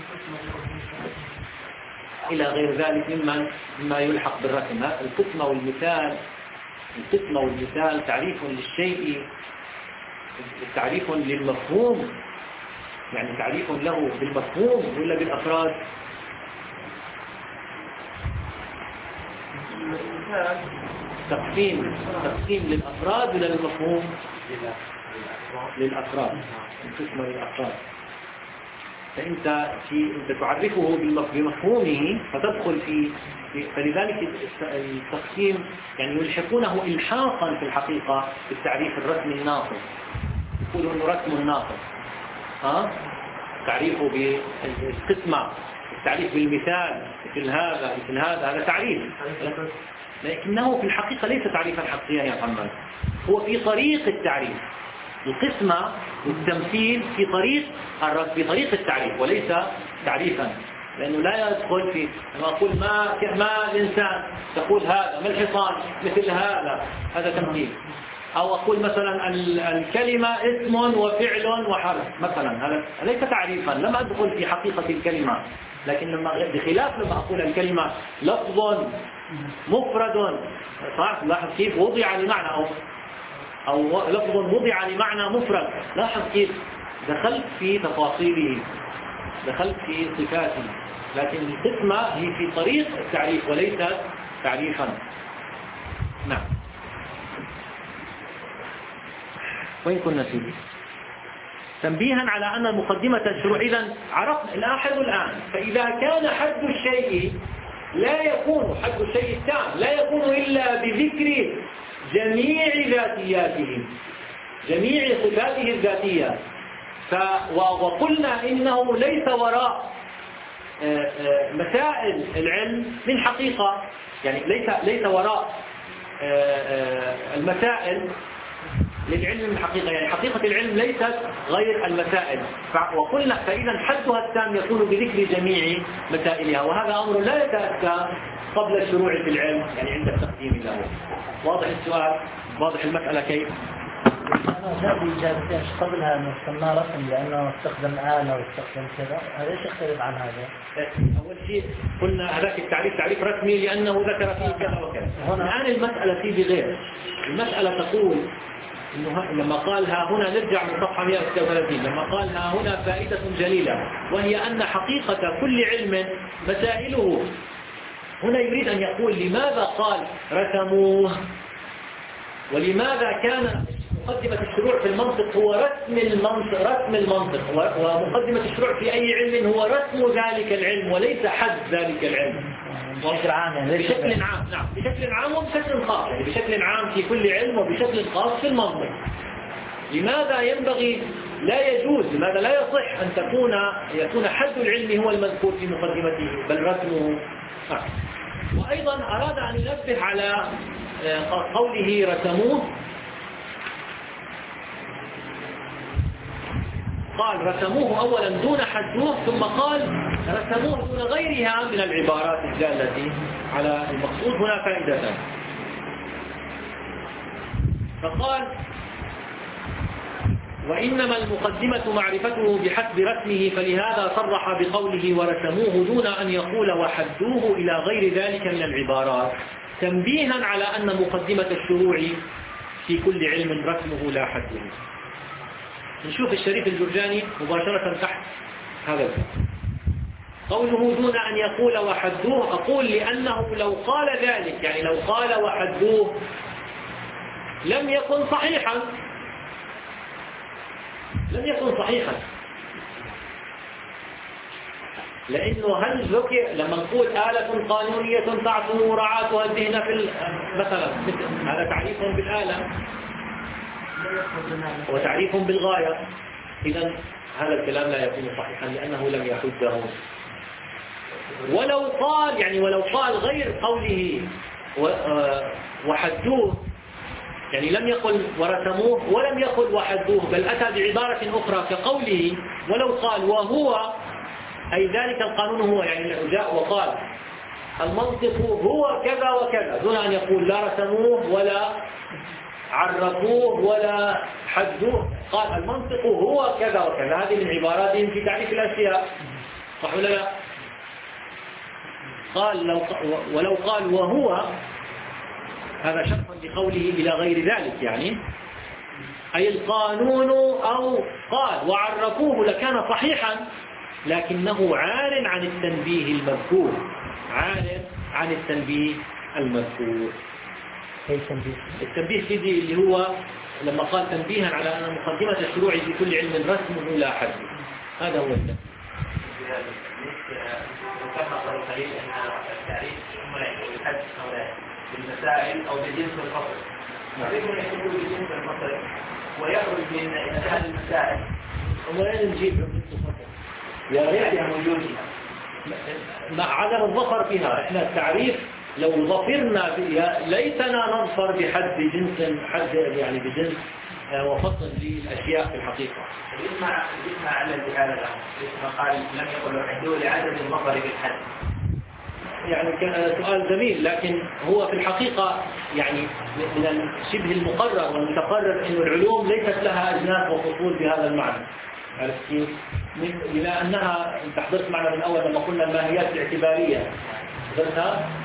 إلى غير ذلك مما مما يلحق بالرسم. القسمة والمثال، القسمة والمثال تعريف للشيء، تعريف للمفهوم، يعني تعريف له بالمفهوم ولا بالأفراد؟ تقسيم تقسيم للأفراد ولا للمفهوم؟ للأفراد، القسمة للأفراد. فأنت في أنت تعرفه بمفهومه فتدخل في، فلذلك التقسيم يعني يلحقونه إلحاقا في الحقيقة بالتعريف الرسمي الناقص، يقولوا أنه رسم الناقص، ها تعريفه بالقسمة، التعريف بالمثال، مثل هذا مثل هذا، هذا تعريف، لكنه في الحقيقة ليس تعريفا حقيقيا يا محمد، هو في طريق التعريف. القسمة والتمثيل في طريق في طريق التعريف وليس تعريفا، لأنه لا يدخل في لما أقول ما ما الإنسان تقول هذا، ما الحصان مثل هذا، هذا تمثيل. أو أقول مثلا الكلمة اسم وفعل وحرف مثلا، هذا ليس تعريفا، لم أدخل في حقيقة الكلمة. لكن لما بخلاف لما أقول الكلمة لفظ مفرد صح؟ لاحظ كيف وضع لمعنى أو أو لفظ وضع لمعنى مفرد. لاحظ كيف دخلت في تفاصيله، دخلت في صفاته، لكن القسمة هي في طريق التعريف وليست تعريفا. نعم. وين كنا سيدي؟ تنبيها على أن المقدمة الشروع. إذن عرفنا لاحظوا الآن، فإذا كان حد الشيء لا يكون حد الشيء التام لا يكون إلا بذكر جميع ذاتياته، جميع صفاته الذاتية. وقلنا إنه ليس وراء مسائل العلم من حقيقة، يعني ليس ليس وراء المسائل للعلم من حقيقة، يعني حقيقة العلم ليست غير المسائل. وقلنا فإذا حدها التام يكون بذكر جميع مسائلها، وهذا أمر لا يتأتى قبل الشروع في العلم، يعني عند التقديم له. واضح السؤال؟ واضح المسألة كيف؟ أنا جاب إجابتين قبلها أنه سماه رسم لأنه استخدم آلة واستخدم كذا، هذا إيش يختلف عن هذا؟ أول شيء قلنا هذاك التعريف تعريف رسمي لأنه ذكر فيه كذا وكذا. الآن المسألة فيه بغير. المسألة تقول إنه لما قال ها هنا، نرجع من صفحة مئة وستة وثلاثين، لما قال ها هنا فائدة جليلة وهي أن حقيقة كل علم مسائله. هنا يريد أن يقول لماذا قال رسموه، ولماذا كان مقدمة الشروع في المنطق هو رسم المنطق، رسم المنطق، ومقدمة الشروع في أي علم هو رسم ذلك العلم وليس حد ذلك العلم. بشكل عام، بشكل عام. نعم، بشكل عام وبشكل خاص، يعني بشكل عام في كل علم وبشكل خاص في المنطق. لماذا ينبغي لا يجوز، لماذا لا يصح أن تكون يكون حد العلم هو المذكور في مقدمته بل رسمه؟ آه. وأيضا أراد أن ينبه على قوله رسموه، قال رسموه أولا دون حدوه، ثم قال رسموه دون غيرها من العبارات الدالة على المقصود. هنا فائدة، فقال وإنما المقدمة معرفته بحسب رسمه، فلهذا صرح بقوله ورسموه دون أن يقول وحدوه إلى غير ذلك من العبارات، تنبيها على أن مقدمة الشروع في كل علم رسمه لا حده. نشوف الشريف الجرجاني مباشرة تحت هذا الكلام. قوله دون أن يقول وحدوه، أقول لأنه لو قال ذلك، يعني لو قال وحدوه لم يكن صحيحا، لم يكن صحيحا لأنه هل ذكر لما نقول آلة قانونية تعصم مراعاتها الذهن في مثلا، هذا تعريف بالآلة وتعريف بالغاية، إذا هذا الكلام لا يكون صحيحا لأنه لم يحده. ولو قال يعني ولو قال غير قوله وحدوه، يعني لم يقل ورسموه ولم يقل وحدوه، بل أتى بعبارة أخرى كقوله ولو قال وهو، أي ذلك القانون هو، يعني جاء وقال المنطق هو كذا وكذا دون أن يقول لا رسموه ولا عرفوه ولا حدوه، قال المنطق هو كذا وكذا. هذه من عباراتهم في تعريف الأشياء، صح ولا لا؟ قال لو ولو قال وهو، هذا شرطا لقوله إلى غير ذلك، يعني أي القانون، أو قال وعرفوه لكان صحيحا، لكنه عار عن التنبيه المذكور، عار عن التنبيه المذكور. التنبيه سيدي اللي هو لما قال تنبيها على أن مقدمة الشروع في كل علم رسمه لا حد، هذا هو التنبيه. ذكرنا قبل قليل أن التعريف بالحد أو لا بالمسائل أو بجنس الفصل، فبيكون يكون بجنس الفصل ويخرج من هذه المسائل. وين نجيب بجنس الفصل؟ يا ريت موجودين مع عدم الظفر فيها. احنا التعريف لو ظفرنا ليتنا نظفر بحد جنس، حد يعني بجنس وفصل للأشياء في الحقيقة. يسمع يسمع على الجهالة، يسمع قال لم يقل وحدوه لعدم الظفر بالحد. يعني سؤال جميل، لكن هو في الحقيقة يعني من شبه المقرر والمتقرر أن العلوم ليست لها أجناس وفصول بهذا المعنى. عرفت كيف؟ بما أنها، أنت حضرت معنا من أول لما قلنا الماهيات الاعتبارية، حضرتها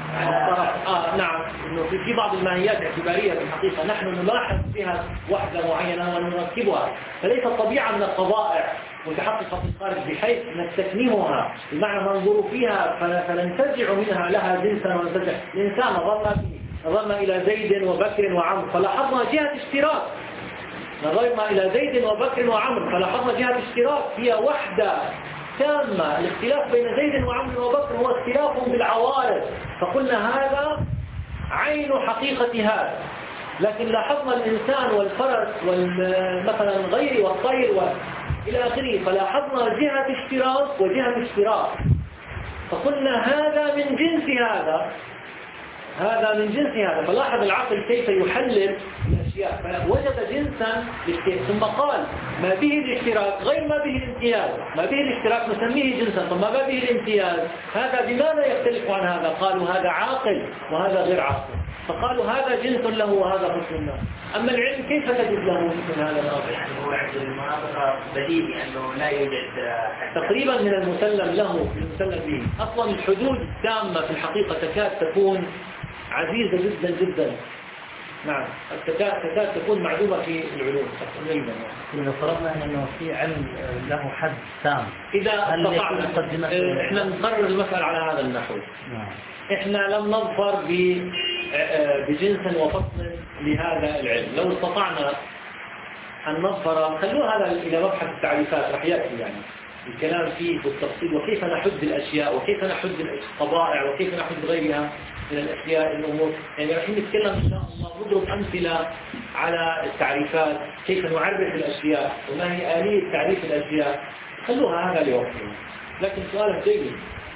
آه نعم، إنه في بعض الماهيات اعتبارية في الحقيقة نحن نلاحظ فيها وحدة معينة ونركبها، فليس الطبيعة من الطبائع متحققة في الخارج بحيث نستكنمها، بمعنى ننظر فيها فننتزع منها لها جنسا وننتزع. الإنسان نظرنا نظرنا إلى زيد وبكر وعمر فلاحظنا جهة اشتراك، نظرنا إلى زيد وبكر وعمر فلاحظنا جهة اشتراك، هي وحدة تامة. الاختلاف بين زيد وعمر وبكر هو اختلاف بالعوارض، فقلنا هذا عين حقيقة هذا. لكن لاحظنا الإنسان والفرس والمثلا الغير والطير إلى آخره، فلاحظنا جهة اشتراك وجهة اشتراك، فقلنا هذا من جنس هذا، هذا من جنس هذا. فلاحظ العقل كيف يحلل الأشياء، فوجد جنسا ثم قال ما به الاشتراك غير ما به الامتياز. ما به الاشتراك نسميه جنسا، ثم ما به الامتياز هذا بماذا يختلف عن هذا؟ قالوا هذا عاقل وهذا غير عاقل، فقالوا هذا جنس له وهذا حسن له. أما العلم كيف تجد له مثل هذا الأمر؟ يعني هو عند المناطق بديهي أنه لا يوجد تقريبا من المسلم له المسلم به. أصلا الحدود التامة في الحقيقة تكاد تكون عزيزة جدا جدا. نعم، تكاد تكون معدومة في العلوم تقريبا. إذا فرضنا أنه في علم له حد تام، إذا استطعنا إحنا نقرر المسألة على هذا النحو. نعم. إحنا لم نظفر بجنس وفصل لهذا العلم. لو استطعنا أن نظفر، خلوا هذا إلى مبحث التعريفات رح يأتي يعني الكلام فيه بالتفصيل، وكيف نحد الأشياء وكيف نحد الطبائع وكيف نحد غيرها من الأشياء الأمور. يعني رح نتكلم إن شاء الله نضرب أمثلة على التعريفات، كيف نعرف الأشياء وما هي آلية تعريف الأشياء. خلوها هذا لوقتنا. لكن سؤال جيد،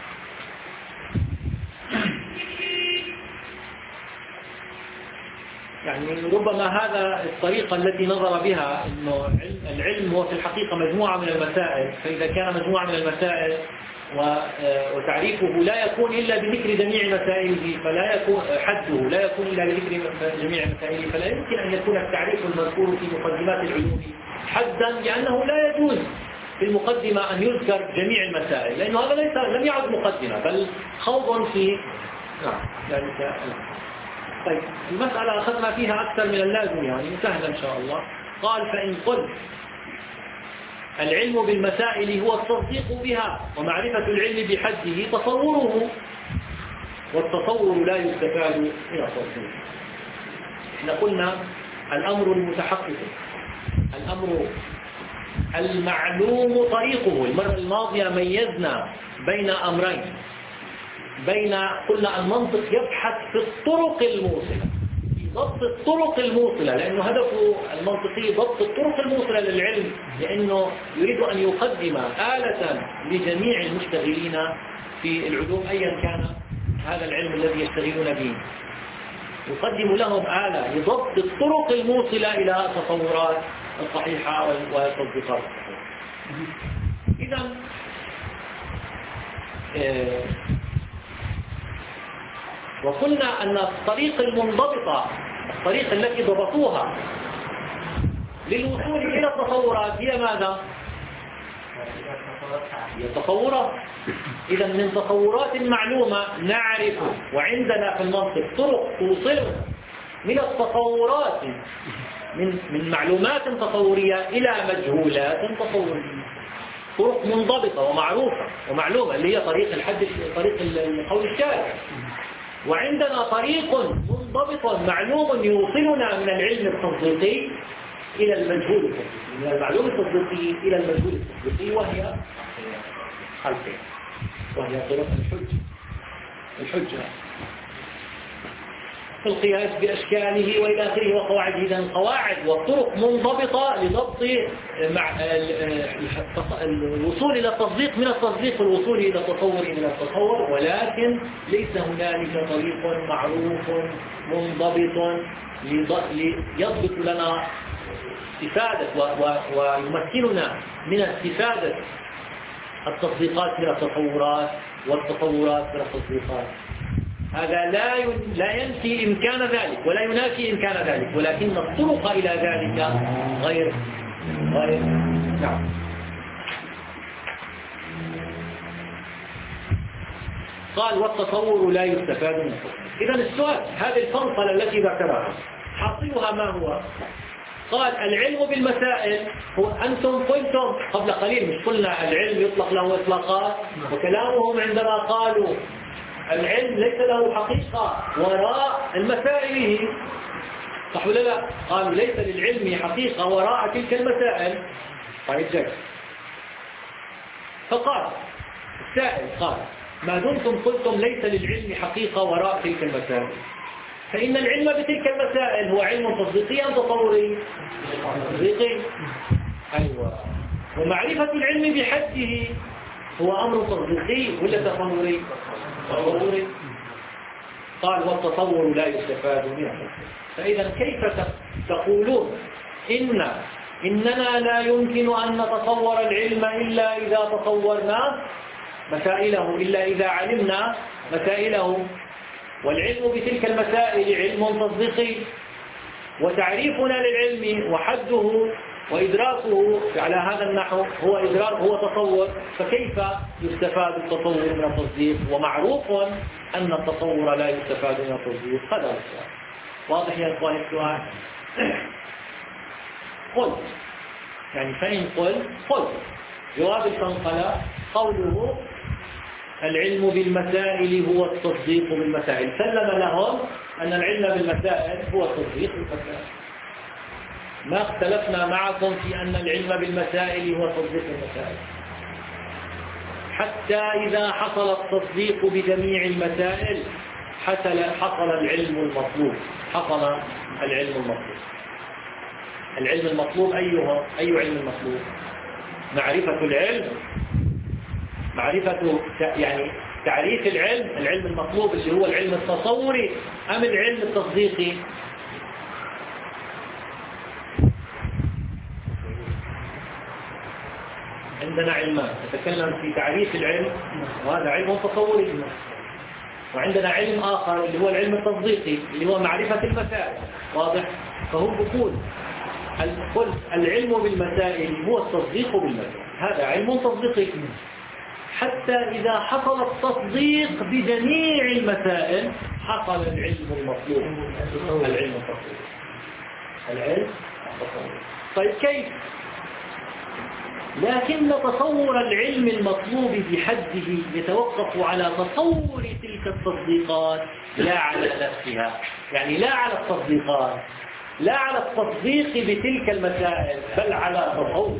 يعني ربما هذا الطريقة التي نظر بها إنه العلم هو في الحقيقة مجموعة من المسائل، فإذا كان مجموعة من المسائل وتعريفه لا يكون إلا بذكر جميع مسائله، فلا يكون حده لا يكون إلا بذكر جميع مسائله، فلا يمكن أن يكون التعريف المذكور في مقدمات العلوم حدا، لأنه لا يجوز في المقدمة أن يذكر جميع المسائل، لأنه هذا ليس لم يعد مقدمة بل خوض في نعم ذلك. طيب المسألة أخذنا فيها أكثر من اللازم، يعني سهلة إن شاء الله. قال فإن قلت العلم بالمسائل هو التصديق بها ومعرفة العلم بحده تصوره، والتصور لا يستفاد من التصديق. احنا قلنا الأمر المتحقق، الأمر المعلوم طريقه. المرة الماضية ميزنا بين أمرين، بين قلنا المنطق يبحث في الطرق الموصلة، في ضبط الطرق الموصلة، لأنه هدفه المنطقي ضبط الطرق الموصلة للعلم، لأنه يريد أن يقدم آلة لجميع المشتغلين في العلوم أيا كان هذا العلم الذي يشتغلون به، يقدم لهم آلة لضبط الطرق الموصلة إلى التصورات الصحيحة والتطبيقات الصحيحة. إذا آه وقلنا أن الطريق المنضبطة، الطريق التي ضبطوها للوصول إلى التصورات هي ماذا؟ هي التصورات. إذا من تصورات معلومة نعرف، وعندنا في المنطق طرق توصلنا من التصورات من من معلومات تصورية إلى مجهولات تصورية، طرق منضبطة ومعروفة ومعلومة اللي هي طريق الحد، طريق القول الشارع. وعندنا طريق منضبط معلوم يوصلنا من العلم التصديقي إلى المجهول التصديقي، من المعلوم التصديقي إلى المجهول التصديقي، وهي حالتين، وهي طرق الحجة الحجة في القياس بأشكاله وإلى آخره وقواعده. إذا القواعد والطرق منضبطة لضبط الوصول إلى التصديق من التصديق والوصول إلى التصور إلى التصور، ولكن ليس هنالك طريق معروف منضبط ليضبط لنا استفادة ويمكننا من استفادة التصديقات من التصورات والتصورات من التصديقات. هذا لا لا ينفي إمكان ذلك ولا ينافي إمكان ذلك، ولكن الطرق إلى ذلك غير غير نعم. قال والتصور لا يستفاد منه. إذا السؤال، هذه الفنصلة التي ذكرها حاصلها ما هو؟ قال العلم بالمسائل هو، أنتم قلتم قبل قليل مش قلنا العلم يطلق له إطلاقات، وكلامهم عندما قالوا العلم ليس له حقيقة وراء المسائل، صح ولا لا؟ قالوا ليس للعلم حقيقة وراء تلك المسائل. طيب جاي فقال السائل قال ما دمتم قلتم ليس للعلم حقيقة وراء تلك المسائل، فإن العلم بتلك المسائل هو علم تصديقي أم تصوري؟ تصديقي. أيوة. ومعرفة العلم بحده هو أمر تصديقي ولا تصوري؟ تصوري. قال والتصور لا يستفاد منه. فإذا كيف تقولون إن إننا لا يمكن أن نتصور العلم إلا إذا تصورنا مسائله، إلا إذا علمنا مسائله، والعلم بتلك المسائل علم تصديقي، وتعريفنا للعلم وحده وإدراكه على هذا النحو هو إدراك هو تصور، فكيف يستفاد التصور من التصديق؟ ومعروف أن التصور لا يستفاد من التصديق. هذا هو السؤال. واضح يا إخواني السؤال؟ قل يعني فإن قل قل جواب الفنقلة قوله العلم بالمسائل هو التصديق بالمسائل، سلم لهم أن العلم بالمسائل هو التصديق بالمسائل. ما اختلفنا معكم في أن العلم بالمسائل هو تصديق المسائل، حتى إذا حصل التصديق بجميع المسائل حصل حصل العلم المطلوب حصل العلم المطلوب. العلم المطلوب أيها أي علم المطلوب؟ معرفة العلم، معرفة يعني تعريف العلم، العلم المطلوب اللي هو العلم التصوري أم العلم التصديقي؟ عندنا علمان نتكلم في تعريف العلم وهذا علم تصوري، وعندنا علم آخر اللي هو العلم التصديقي اللي هو معرفة المسائل. واضح؟ فهو بيقول قل العلم بالمسائل هو التصديق بالمسائل، هذا علم تصديقي، حتى إذا حصل التصديق بجميع المسائل حصل العلم المطلوب، العلم التصديقي، العلم التصديقي. طيب كيف؟ لكن تصور العلم المطلوب بحده يتوقف على تصور تلك التصديقات لا على نفسها، يعني لا على التصديقات، لا على التصديق بتلك المسائل، بل على تصور.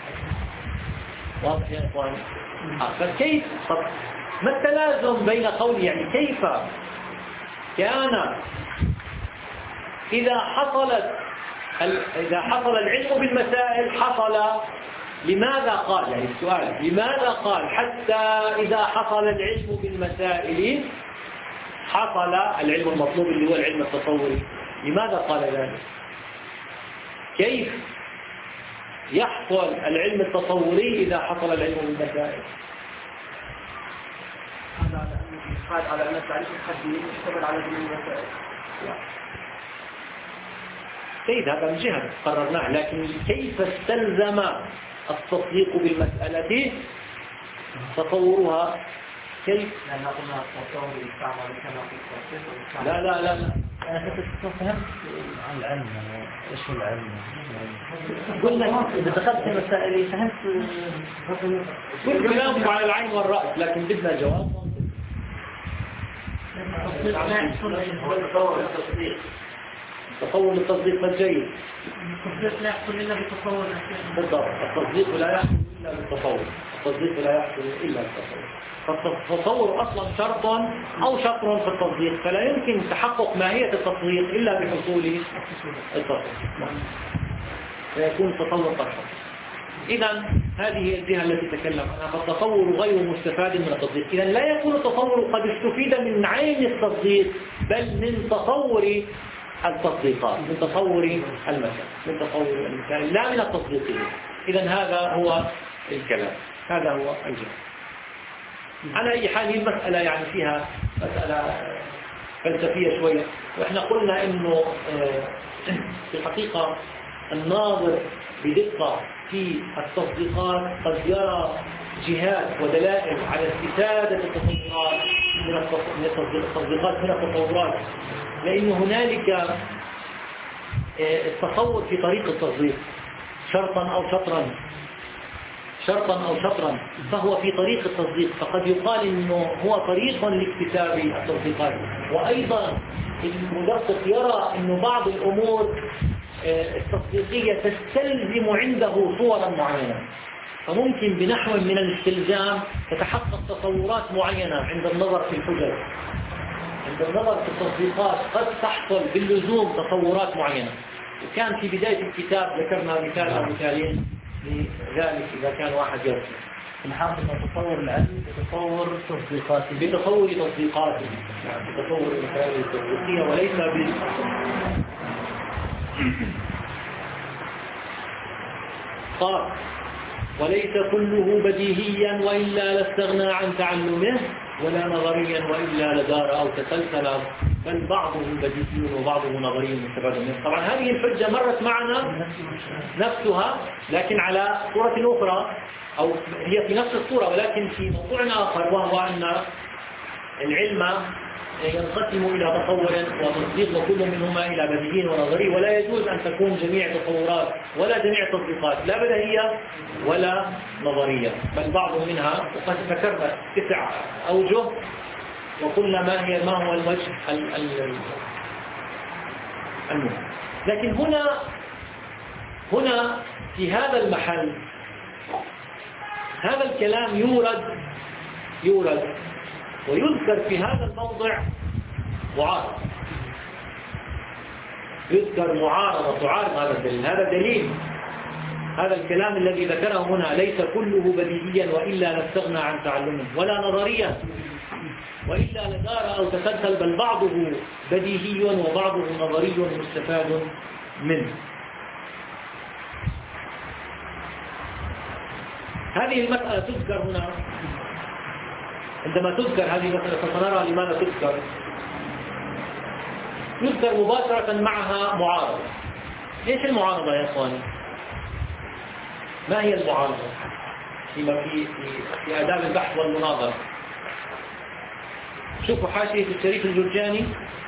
واضح يا إخواني؟ فكيف ما التلازم بين قول يعني كيف كان إذا حصلت إذا حصل العلم بالمسائل حصل، لماذا قال يعني السؤال لماذا قال حتى إذا حصل العلم بالمسائل حصل العلم المطلوب اللي هو العلم التصوري؟ لماذا قال ذلك؟ كيف يحصل العلم التصوري إذا حصل العلم بالمسائل؟ هذا على أن على أن التعريف الحدي يشتمل على جميع المسائل. سيد هذا من جهة قررناه، لكن كيف استلزم التصديق بالمسألة تصورها؟ كيف؟ لأن قلنا التصور يستعمل كما في التصديق. لا لا لا لا أنا كنت فهمت عن العلم إيش هو العلم. قلنا إذا دخلت في مسائل فهمت كل كلامكم على العين والرأس، لكن بدنا جواب. تصور التصديق تصور التصديق الجيد. التصديق لا يحصل إلا بالتصور. بالضبط، التصديق لا يحصل إلا بالتصور، التصديق لا يحصل إلا بالتصور. فالتصور أصلا شرط أو شطر في التصديق، فلا يمكن تحقق ماهية التصديق إلا بحصول التصديق، فيكون التصور قد حصل. إذا هذه هي الجهة التي تكلم عنها، فالتصور غير مستفاد من التصديق. إذا لا يكون التصور قد استفيد من عين التصديق، بل من تصور التصديقات، من تصور المسائل، من تصور المسائل لا من التصديقين. إذا هذا هو الكلام، هذا هو الجهة. على أي حال المسألة يعني فيها مسألة فلسفية شوية، وإحنا قلنا إنه في الحقيقة الناظر بدقة في التصديقات قد يرى جهات ودلائل على استفادة التصورات من التصديقات من التصورات، لأن هنالك التصور في طريق التصديق شرطا أو شطرا شرطا أو شطرا فهو في طريق التصديق، فقد يقال إنه هو طريق لاكتساب التصديقات. وأيضا المدقق يرى إنه بعض الأمور التصديقية تستلزم عنده صورا معينة، فممكن بنحو من الاستلزام تتحقق تصورات معينة عند النظر في الحجج، عند النظر في التصديقات قد تحصل باللزوم تصورات معينة. وكان في بداية الكتاب ذكرنا مثال أو مثالين لذلك إذا كان واحد يرسل نحاول نتصور العلم بتصور تصديقاته بتصور تصديقاته يعني بتصور المسائل التصديقية وليس ب قال وليس كله بديهيا وإلا لاستغنى عن تعلمه، ولا نظريا وإلا لدار أو تسلسل، بل بعضه بديهي وبعضه نظري مستفاد منه. طبعا هذه الحجة مرت معنا نفسها لكن على صورة أخرى، أو هي في نفس الصورة ولكن في موضوع آخر، وهو أن العلم ينقسم إلى تصور وتصديق، وكل منهما إلى بديهي ونظري، ولا يجوز أن تكون جميع تصورات ولا جميع تصديقات لا بديهية ولا نظرية، بل بعض منها. وقد ذكرنا تسع أوجه وقلنا ما هي ما هو الوجه المهم. لكن هنا هنا في هذا المحل هذا الكلام يورد يورد ويذكر في هذا الموضع معارضة، يذكر معارضة تعارض هذا الدليل. هذا دليل هذا الكلام الذي ذكره هنا ليس كله بديهيا وإلا لاستغنى عن تعلمه، ولا نظريا وإلا لدار أو تسلسل، بل بعضه بديهي وبعضه نظري مستفاد منه. هذه المسألة تذكر هنا. عندما تذكر هذه المسألة سنرى لماذا تذكر. يذكر مباشرة معها معارضة. ايش المعارضة يا اخواني؟ ما هي المعارضة فيما في في, في آداب البحث والمناظرة؟ شوفوا حاشية الشريف الجرجاني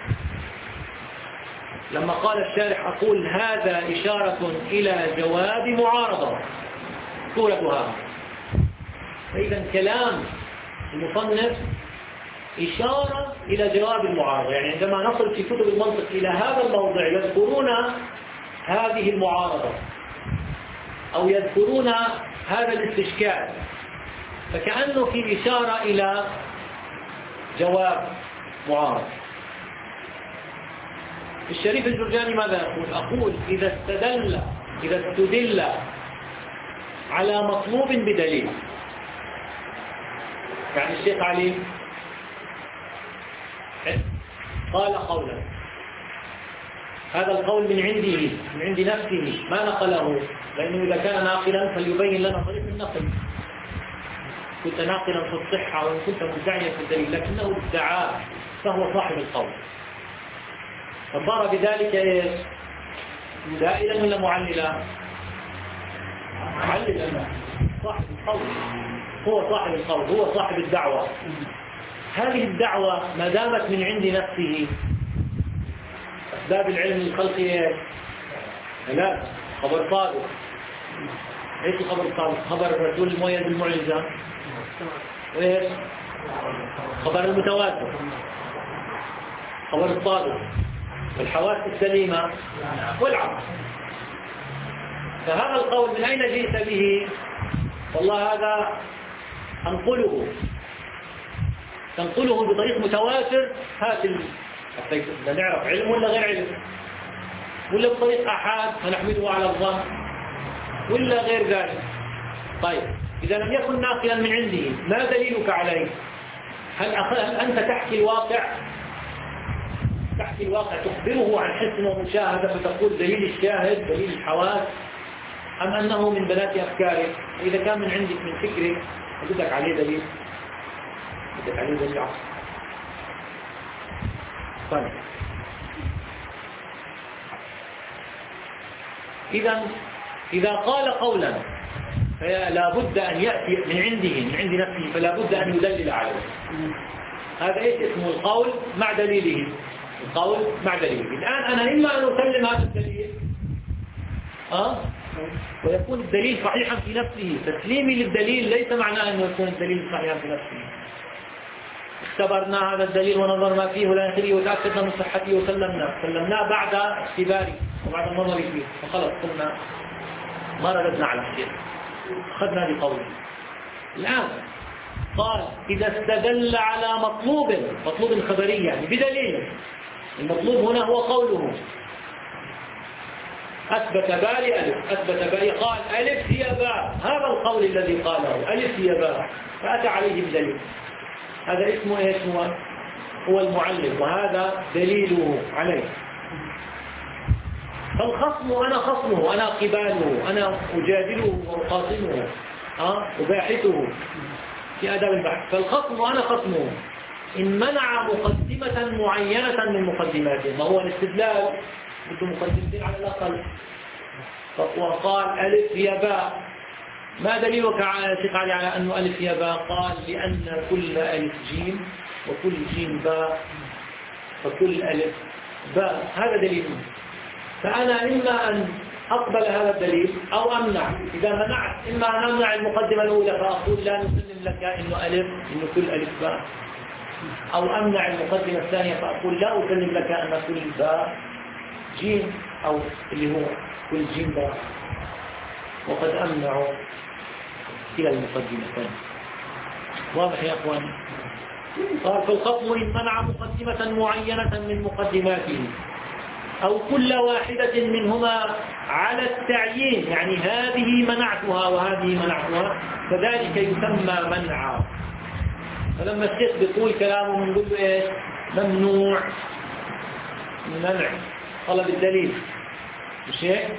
لما قال الشارح أقول هذا إشارة إلى جواب معارضة صورتها. فإذا كلام المصنف إشارة إلى جواب المعارضة، يعني عندما نصل في كتب المنطق إلى هذا الموضع يذكرون هذه المعارضة أو يذكرون هذا الاستشكال، فكأنه في إشارة إلى جواب معارض. الشريف الجرجاني ماذا يقول؟ أقول إذا استدل إذا استدل على مطلوب بدليل، يعني الشيخ علي قال قولا، هذا القول من عنده من عند نفسه ما نقله، لأنه إذا كان ناقلا فليبين لنا طريق النقل. كنت ناقلا في الصحة وإن كنت مدعيا في الدليل، لكنه ادعى فهو صاحب القول، فصار بذلك ايش؟ دائلا ولا معللا؟ معللا. صاحب القول هو صاحب القول، هو صاحب الدعوة. هذه الدعوة ما دامت من عند نفسه، أسباب العلم الخلقي لا خبر صادق. ايش الخبر الصادق؟ خبر الرسول المؤيد بالمعجزة، وايش؟ خبر المتواتر، خبر الصادق، والحواس السليمة والعقل. فهذا القول من أين جئت به؟ والله هذا أنقله تنقله بطريق متواتر. هات حتى نعرف علم ولا غير علم، ولا بطريق أحاد فنحمله على الظن، ولا غير ذلك. طيب إذا لم يكن ناقلا من عنده ما دليلك عليه؟ هل أنت تحكي الواقع تحكي الواقع تخبره عن حس ومشاهدة فتقول دليل الشاهد دليل الحواس، أم أنه من بنات أفكارك؟ إذا كان من عندك من فكرك بدك عليه دليل بدك عليه دليل عقل. طيب إذا إذا قال قولا فلا بد أن يأتي من عنده من عند نفسه، فلا بد أن يدلل عليه. هذا إيش اسمه؟ القول مع دليله. القول مع دليله. الآن أنا إما أن أسلم هذا الدليل أه؟ ويكون الدليل صحيحا في نفسه. تسليمي للدليل ليس معناه أنه يكون الدليل صحيحا في نفسه. اختبرنا هذا الدليل ونظرنا فيه ولا نخليه وتأكدنا من صحته وسلمناه سلمناه بعد اختباره وبعد النظر فيه، فخلص قلنا ما رددنا على الشيء، أخذنا بقوله. الآن قال إذا استدل على مطلوب مطلوب خبري يعني بدليل، المطلوب هنا هو قوله أثبت باء لألف، أثبت باء، قال ألف هي باء، هذا القول الذي قاله ألف هي باء، فأتى عليه بدليل، هذا اسمه إيش هو؟ هو المعلم، وهذا دليله عليه. فالخصم أنا خصمه، أنا قباله، أنا أجادله وأقاطمه أه؟ أباحثه في آداب البحث. فالخصم أنا خصمه إن منع مقدمة معينة من مقدماته، ما هو الاستدلال بده مقدمتين على الأقل. وقال ألف هي باء، ما دليلك على شيخ علي على أنه ألف هي باء؟ قال لأن كل ألف جيم وكل جيم باء فكل ألف باء، هذا دليل. فأنا إما أن أقبل هذا الدليل أو أمنع. إذا منعت إما أن أمنع المقدمة الأولى فأقول لا نسلم لك إنه ألف إنه كل ألف باء، أو أمنع المقدمة الثانية فأقول لا أسلم لك أن كل باء جيم، أو اللي هو كل جيم باء، وقد أمنع إلى المقدمتين. واضح يا أخوان؟ قال فالخصم إن منع مقدمة معينة من مقدماته أو كل واحدة منهما على التعيين، يعني هذه منعتها وهذه منعتها، فذلك يسمى منعا. فلما الشيخ بيقول كلامه نقول له إيش؟ ممنوع، منع، طلب الدليل، مش هيك؟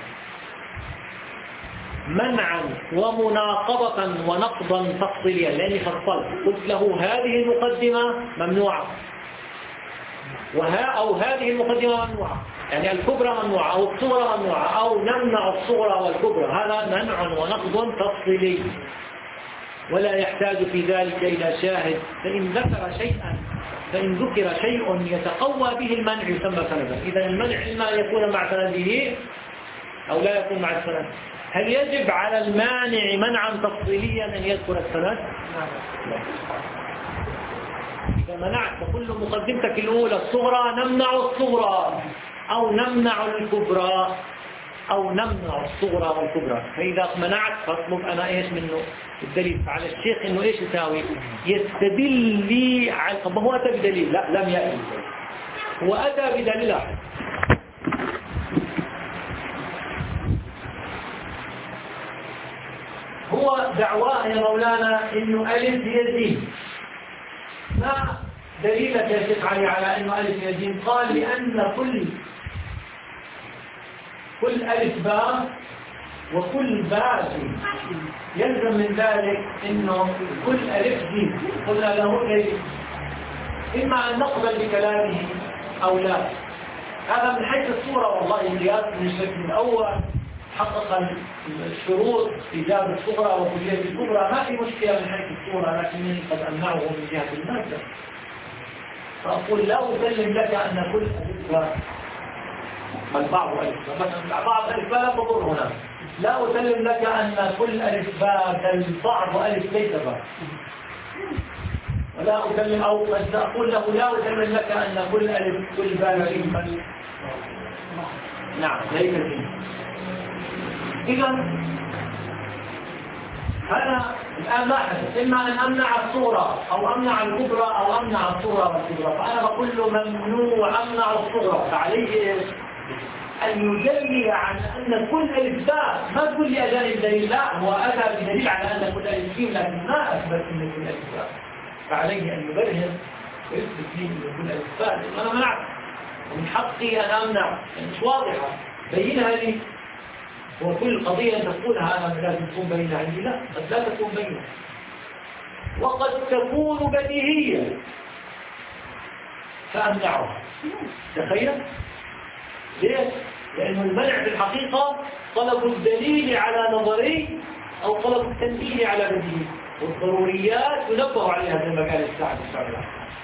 منعا ومناقضة ونقضا تفصيليا، لأني فصلت قلت له هذه المقدمة ممنوعة وها أو هذه المقدمة ممنوعة، يعني الكبرى ممنوعة أو الصغرى ممنوعة، أو نمنع الصغرى والكبرى، هذا منع ونقض تفصيلي ولا يحتاج في ذلك إلى شاهد. فإن ذكر شيئا فإن ذكر شيء يتقوى به المنع يسمى سندا. إذا المنع إما يكون مع سنده أو لا يكون مع السند. هل يجب على المانع منعا تفصيليا أن يذكر السند؟ إذا منعت فكل مقدمتك الأولى الصغرى نمنع الصغرى أو نمنع الكبرى أو نمنع الصغرى والكبرى. فإذا منعت فاطلب أنا إيش منه الدليل. فعلى الشيخ إنه إيش يساوي؟ يستدل لي على. طب هو أتى بدليل؟ لا، لم يأتي. هو أتى بدليل واحد. هو دعواه يا مولانا إنه ألف هي جيم. ما دليلك يا شيخ علي على إنه ألف هي جيم؟ قال لأن كل كل ألف باء وكل باء جيم، يلزم من ذلك إنه كل ألف جيم. قلنا له كيف؟ إما أن نقبل بكلامه أو لا. هذا من حيث الصورة والله القياس من الشكل الأول حقق الشروط إيجاب الصغرى وكلية الكبرى، ما في مشكلة من حيث الصورة، لكنني قد أمنعه من جهة المادة. فأقول لا أسلم لك أن كل ألف بل بعض ألف مثلا بعض ألف لا تضر هنا. لا أسلم لك أن كل ألف باء بل بعض ألف ليس باء. ولا أسلم أو أقول له لا أسلم لك أن كل ألف كل باء بل نعم ليس فيه. إذا أنا الآن لاحظ إما أن أمنع الصغرى أو أمنع الكبرى أو أمنع الصغرى والكبرى، فأنا بقول له ممنوع أمنع الصغرى، فعليه أن يدلل على أن كل ألف باء. ما تقول لي أجانب دليل، لا، هو أتى بدليل على أن كل ألف جيم، لكن ما أثبت أن كل ألف باء، فعليه أن يبرهن ويثبت لي أن كل ألف باء. أنا منعت ومن حقي أن أمنع، مش واضحة، بينها لي. وكل قضية أن تقولها أنا لازم تكون بينها عندي، لا، بس لا تكون بينها، وقد تكون بديهية فأمنعها. تخيل ليش؟ لأن المنع في الحقيقة طلب الدليل على نظري أو طلب التنبيه على بديهي، والضروريات ينبه عليها زي ما قال السعد الشعبي.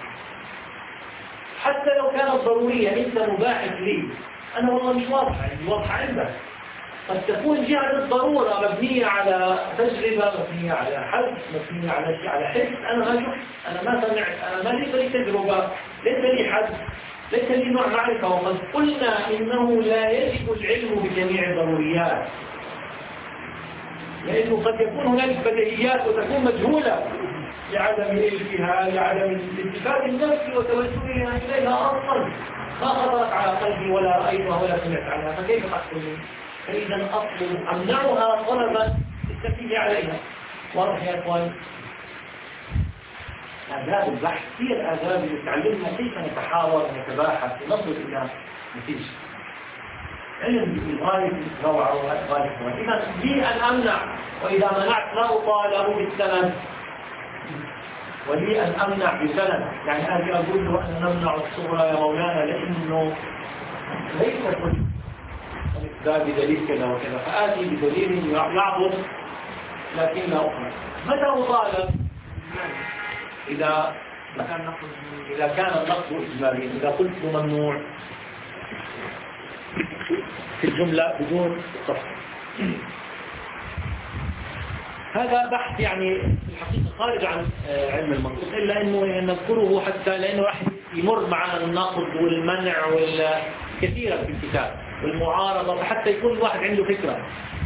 حتى لو كانت ضرورية أنت مباحث لي، أنا والله مش واضحة، يعني واضحة عندك. قد تكون جهة الضرورة مبنية على تجربة، مبنية على حدث، مبنية على شيء، على حس. أنا ما شفت، أنا ما سمعت، أنا ما ليس لي تجربة، ليس لي حدث، ليس لي نوع معرفة. وقد قلنا إنه لا يجب العلم بجميع الضروريات، لأنه قد يكون هناك بديهيات وتكون مجهولة لعدم إلفها، لعدم الالتفات النفسي وتوجهها إليها أصلا، ما خطرت على قلبي ولا رأيتها ولا سمعت عنها، فكيف تحكم؟ فإذا أطلب أمنعها طلبا التنبيه عليها. واضح يا إخوان؟ آداب البحث هي الآداب اللي تعلمنا كيف نتحاور ونتباحث ونصل إلى نتيجة. علم بغاية الروعة وغاية الروعة. إذا لي أن أمنع، وإذا منعت لا أطالب بالسند، ولي أن أمنع بسند. يعني أجي أقول له أن نمنع الصغرى يا مولانا لأنه ليس كل ده بدليل كذا وكذا، فآتي بدليل يعضد لكن لا أقنع. متى أطالب؟ إذا إذا كان النقض إجماليا. إذا قلت ممنوع في الجملة بدون صف، هذا بحث يعني في الحقيقة خارج عن علم المنطق، إلا أنه نذكره حتى لأنه راح يمر معنا النقد والمنع والكثير في الكتاب والمعارضة، حتى يكون الواحد عنده فكرة.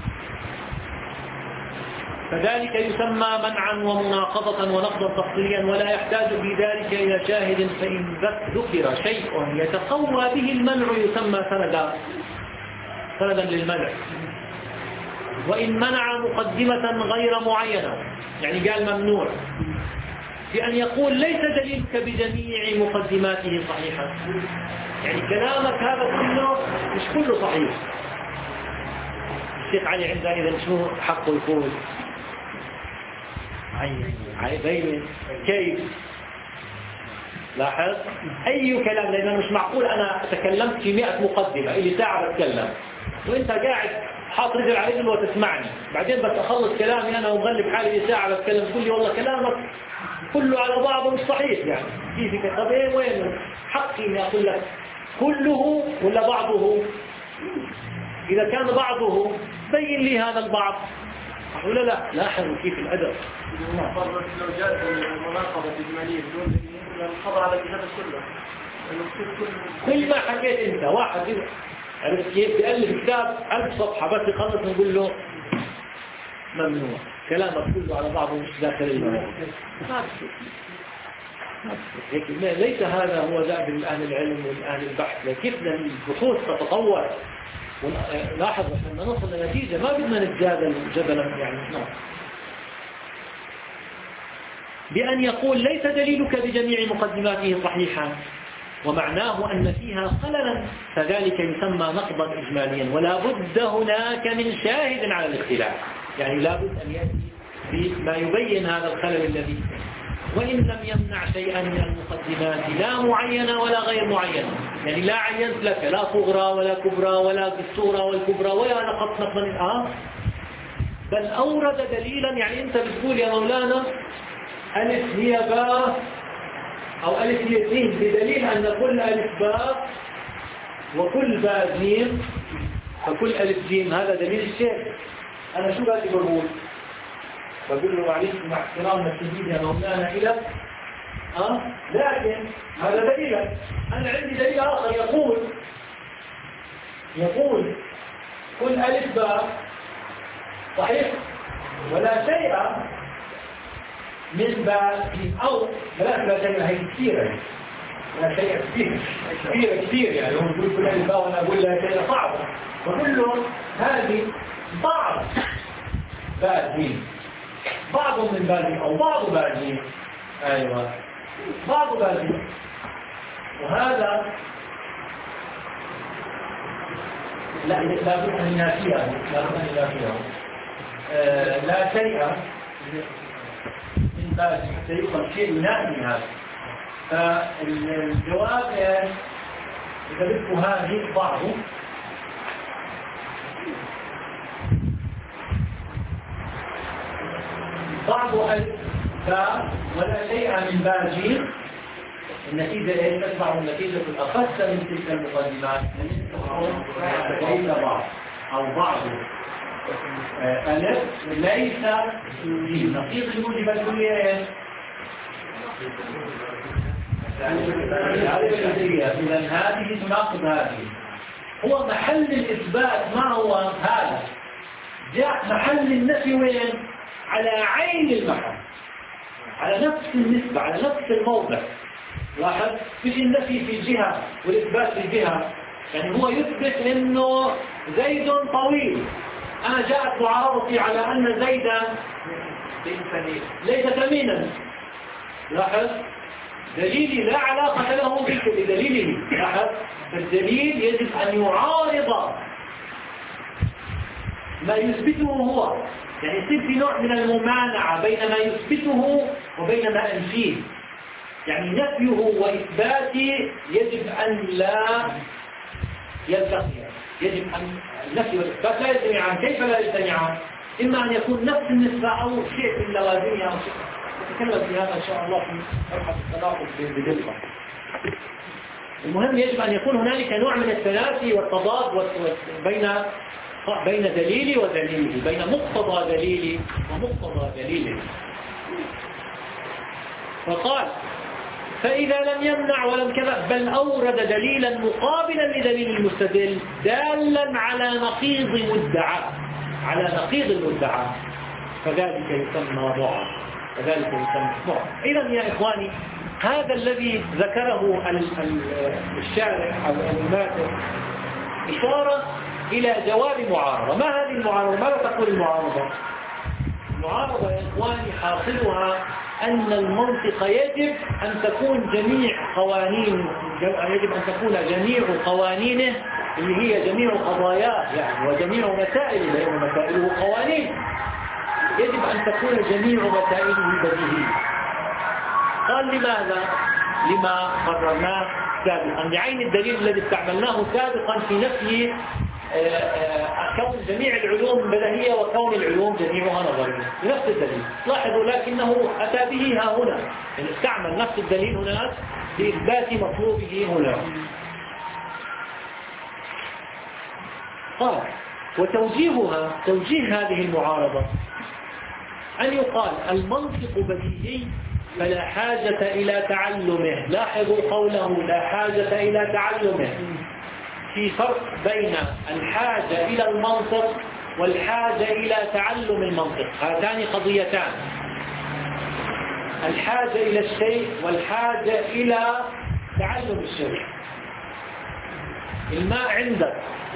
فذلك يسمى منعا ومناقضة ونقضا تفصيليا، ولا يحتاج في ذلك إلى شاهد، فإن ذكر شيء يتقوى به المنع يسمى سندا سندا للمنع. وإن منع مقدمة غير معينة، يعني قال ممنوع بأن يقول ليس دليلك بجميع مقدماته صحيحة، يعني كلامك هذا كله مش كله صحيح. الشيخ علي عنده إذا شنو حقه يقول؟ عيبين كيف؟ لاحظ أي كلام، لأنه مش معقول أنا تكلمت في مئة مقدمة اللي ساعة بتكلم وإنت قاعد حاط رجل على رجل وتسمعني، بعدين بس أخلص كلامي أنا ومغلب حالي ساعة بتكلم تقول لي والله كلامك كله على بعضه مش صحيح. يعني كيف؟ طب إيه وين حقي إني أقول لك كله ولا بعضه؟ إذا كان بعضه بين لي هذا البعض ولا لا. لاحظوا كيف الأدب. لو جاءت المناقضة الإجمالية بدون الخبر على الكتاب كله، كل ما حكيت أنت واحد عرفت كيف تألف كتاب ألف صفحة بس يخلص نقول له ممنوع، كلامك كله على بعضه مش داخل المناقضة. ليس هذا هو دأب أهل العلم وأهل البحث. كيف البحوث تتطور، لاحظ لما نوصل لنتيجة ما بدنا نتجادل جدلا يعني. نعم. بأن يقول ليس دليلك بجميع مقدماته صحيحا، ومعناه أن فيها خللا، فذلك يسمى نقضا إجماليا، ولا بد هناك من شاهد على الاختلاف. يعني لا بد أن يأتي بما يبين هذا الخلل الذي، وإن لم يمنع شيئا من المقدمات لا معينة ولا غير معينة. يعني لا عينت لك لا صغرى ولا كبرى ولا الصغرى والكبرى ولا نقص نقصا الآن، بل أورد دليلا. يعني أنت بتقول يا مولانا ألف هي باء أو ألف هي سين، بدليل أن كل ألف باء وكل باء جيم فكل ألف جيم، هذا دليل الشيء. أنا شو بدي بقول؟ بقول له معلش مع احترامنا الشديد يا مولانا إلى أه؟ لكن هذا دليلك. أنا عندي دليل آخر يقول يقول كل ألف باء صحيح ولا شيء من باء أو لا لا شيء، هي كثيرة، لا شيء كثير كثير كثير. يعني هم يقول كل ألف باء وأنا أقول لا شيء صعب، فكله هذه بعض باء جيم، بعض من باء أو بعض باء جيم. أيوة بعض باء جيم. وهذا لا لا بد أن ينافيه، لا بد أن ينافيه. آه لا شيء من باء حتى يقال شيء ينافي هذا. فالجواب إذا بدكم هذه بعضه بعض ألف باء ولا شيء من باء جيم، النتيجة ايش؟ تتبع النتيجة الأخص من تلك المقدمات ليس بعض أو بعض ألف ليس جيم. نقيض الموجبة الكلية إذا هذه تناقض هذه. هو محل الإثبات ما هو هذا، جاء محل النفي وين؟ على عين المحل، على نفس النسبة، على نفس الموضع. لاحظ مش النفي في جهة والإثبات في جهة. يعني هو يثبت إنه زيد طويل، أنا جاءت معارضتي على أن زيدا ليس ثمينا. لاحظ دليلي لا علاقة له بدليله. لاحظ الدليل يجب أن يعارض ما يثبته هو، يعني يصير في نوع من الممانعة بين ما يثبته وبين ما أنفيه. يعني نفيه وإثباته يجب أن لا يلتقيا، يجب أن النفي والإثبات لا يجتمعان. كيف لا يجتمعان؟ إما أن يكون نفس النسبة أو شيء من لوازمها أو شيء. نتكلم في هذا إن شاء الله في مرحلة التناقض بدقة. المهم يجب أن يكون هنالك نوع من التنافي والتضاد بين بين دليلي ودليله، بين مقتضى دليلي ومقتضى دليله. فقال فإذا لم يمنع ولم كذا بل أورد دليلا مقابلا لدليل المستدل دالا على نقيض مدعى، على نقيض المدعى، فذلك يسمى ضعف، فذلك يسمى ضعف. إذا يا إخواني هذا الذي ذكره الشارح أو الماتر إشارة إلى جواب معارضة. ما هذه المعارضة؟ ماذا تقول المعارضة؟ المعارضة يا إخواني حاصلها أن المنطق يجب أن تكون جميع قوانين، يجب أن تكون جميع قوانينه اللي هي جميع قضاياه يعني وجميع مسائله، لأن مسائله قوانين، يجب أن تكون جميع مسائله بديهية. قال لماذا؟ لما قررناه سابقا، لعين الدليل الذي استعملناه سابقا في نفي كون جميع العلوم بديهية وكون العلوم جميعها نظرية، نفس الدليل. لاحظوا لكنه أتى به ها هنا، يعني استعمل نفس الدليل هناك لإثبات مطلوبه هنا. قال وتوجيهها، توجيه هذه المعارضة أن يقال المنطق بديهي فلا حاجة إلى تعلمه. لاحظوا قوله لا حاجة إلى تعلمه. في فرق بين الحاجة إلى المنطق والحاجة إلى تعلم المنطق، هاتان قضيتان. الحاجة إلى الشيء والحاجة إلى تعلم الشيء. الماء عندك،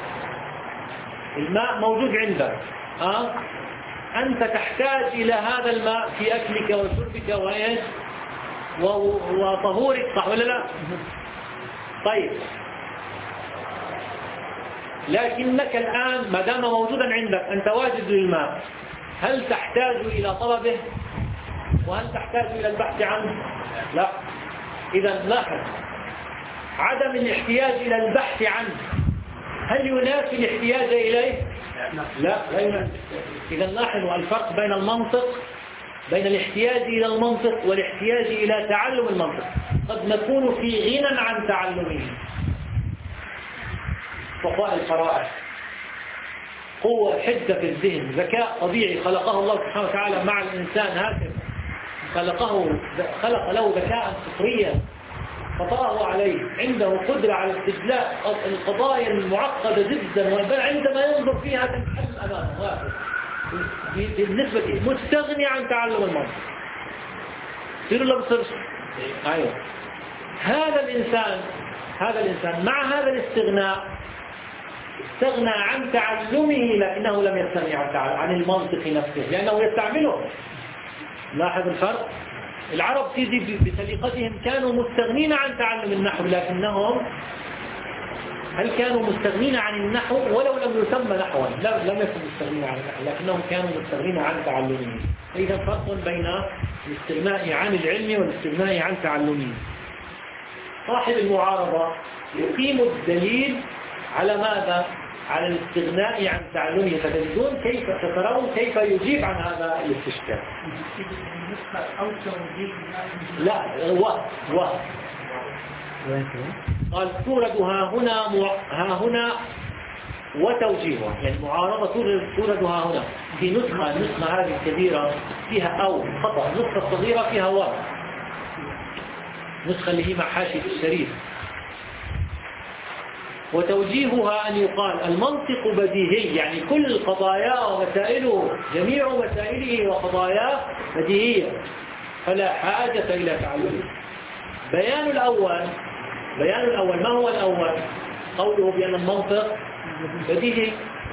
الماء موجود عندك، أه؟ أنت تحتاج إلى هذا الماء في أكلك وشربك وإيش وطهورك، صح ولا لا؟ طيب لكنك الآن ما دام موجودا عندك أنت واجد للماء، هل تحتاج إلى طلبه وهل تحتاج إلى البحث عنه؟ لا. إذا لاحظ عدم الاحتياج إلى البحث عنه هل ينافي الاحتياج إليه؟ لا، لا ينافي. إذا لاحظوا الفرق بين المنطق، بين الاحتياج إلى المنطق والاحتياج إلى تعلم المنطق. قد نكون في غنى عن تعلمه، صفاء القرائح، قوة، حدة في الذهن، ذكاء طبيعي خلقه الله سبحانه وتعالى مع الإنسان هكذا، خلقه خلق له ذكاء فطريا فطرأه عليه، عنده قدرة على استجلاء القضايا المعقدة جدا، وبل عندما ينظر فيها تنحل أمامه بالنسبة مستغني عن تعلم المنطق. تصير ولا بتصيرش؟ أيوه. هذا الإنسان هذا الإنسان مع هذا الاستغناء استغنى عن تعلمه، لكنه لم يستغني عن عن المنطق نفسه لأنه يستعمله. لاحظ الفرق. العرب في بسليقتهم كانوا مستغنين عن تعلم النحو، لكنهم هل كانوا مستغنين عن النحو ولو لم يسمى نحوا؟ لا، لم يكونوا مستغنين عن النحو، لكنهم كانوا مستغنين عن تعلمه. إذا فرق بين الاستغناء عن العلم والاستغناء عن تعلمه. صاحب المعارضة يقيم الدليل على ماذا؟ على الاستغناء عن تعلمه، فتجدون كيف تترون كيف يجيب عن هذا الاستشكال. لا و و قال تورد ها هنا ها هنا وتوجيهها، يعني معارضة تورد ها هنا في نسخة النسخة هذه الكبيرة فيها أو خطأ، النسخة الصغيرة فيها و، نسخة اللي هي مع حاشية الشريف. وتوجيهها أن يقال المنطق بديهي، يعني كل القضايا ومسائله جميع مسائله وقضاياه بديهية فلا حاجة إلى تعلمه. بيان الأول بيان الأول ما هو الأول؟ قوله بأن المنطق بديهي.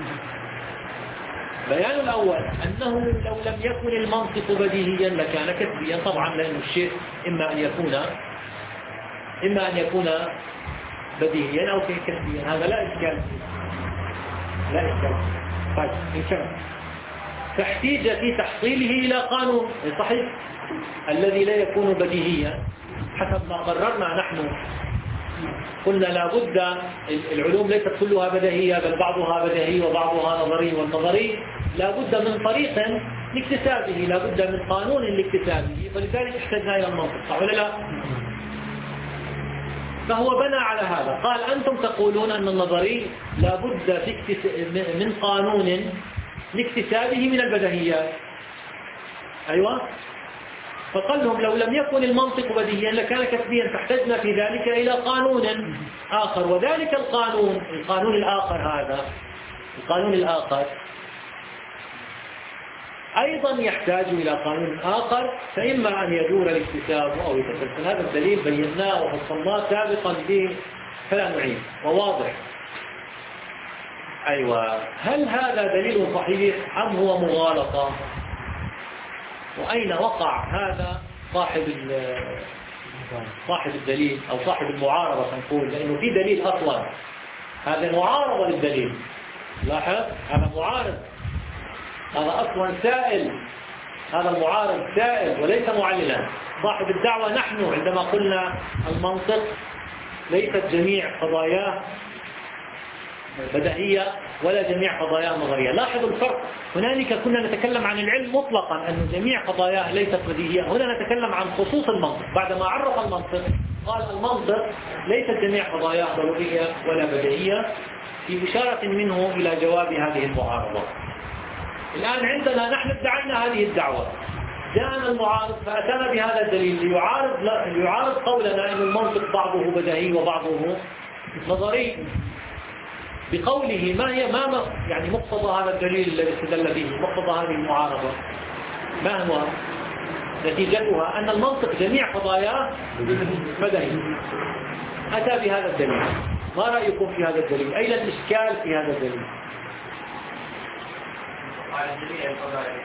بيان الأول أنه لو لم يكن المنطق بديهيا لكان كتبيا، طبعا لأن الشيء إما أن يكون إما أن يكون بديهيا أو كتبيا، هذا لا إشكال لا إشكال. طيب نكمل. فاحتيج في تحصيله إلى قانون صحيح الذي لا يكون بديهيا حسب ما قررنا نحن. قلنا لا بد العلوم ليست كلها بديهية، بل بعضها بديهي وبعضها نظري، والنظري لا بد من طريق لاكتسابه، لا بد من قانون لاكتسابه، فلذلك احتجنا إلى المنطق، صح ولا لا؟ فهو بنى على هذا، قال أنتم تقولون أن النظري لا بد من قانون لاكتسابه من البديهيات. أيوة، فقال لهم لو لم يكن المنطق بديهيا لكان كتبيا، فاحتجنا في ذلك إلى قانون آخر، وذلك القانون القانون الآخر هذا القانون الآخر أيضا يحتاج إلى قانون آخر، فإما أن يدور الاكتساب أو يتسلسل. هذا الدليل بيناه وفصلناه سابقا به فلا نعيد وواضح. أيوة، هل هذا دليل صحيح أم هو مغالطة؟ وأين وقع هذا صاحب صاحب الدليل أو صاحب المعارضة نقول، لأنه في دليل أصلا، هذا معارضة للدليل. لاحظ هذا معارض، هذا أصلا سائل، هذا المعارض سائل وليس معللا. صاحب الدعوة نحن عندما قلنا المنطق ليست جميع قضاياه بديهية ولا جميع قضاياه نظرية. لاحظوا الفرق، هنالك كنا نتكلم عن العلم مطلقا أن جميع قضاياه ليست بديهية، هنا نتكلم عن خصوص المنطق. بعدما عرف المنطق قال المنطق ليست جميع قضاياه ضرورية ولا بديهية، في إشارة منه إلى جواب هذه المعارضة. الآن عندنا نحن ادعينا هذه الدعوة، جاءنا المعارض فأتانا بهذا الدليل ليعارض ليعارض قولنا أن المنطق بعضه بديهي وبعضه نظري، بقوله ما هي ما يعني مقتضى هذا الدليل الذي استدل به، مقتضى هذه المعارضة ما هو؟ نتيجتها أن المنطق جميع قضاياه بديهي. أتى بهذا الدليل، ما رأيكم في هذا الدليل؟ أين الإشكال في هذا الدليل؟ على جميع القضايا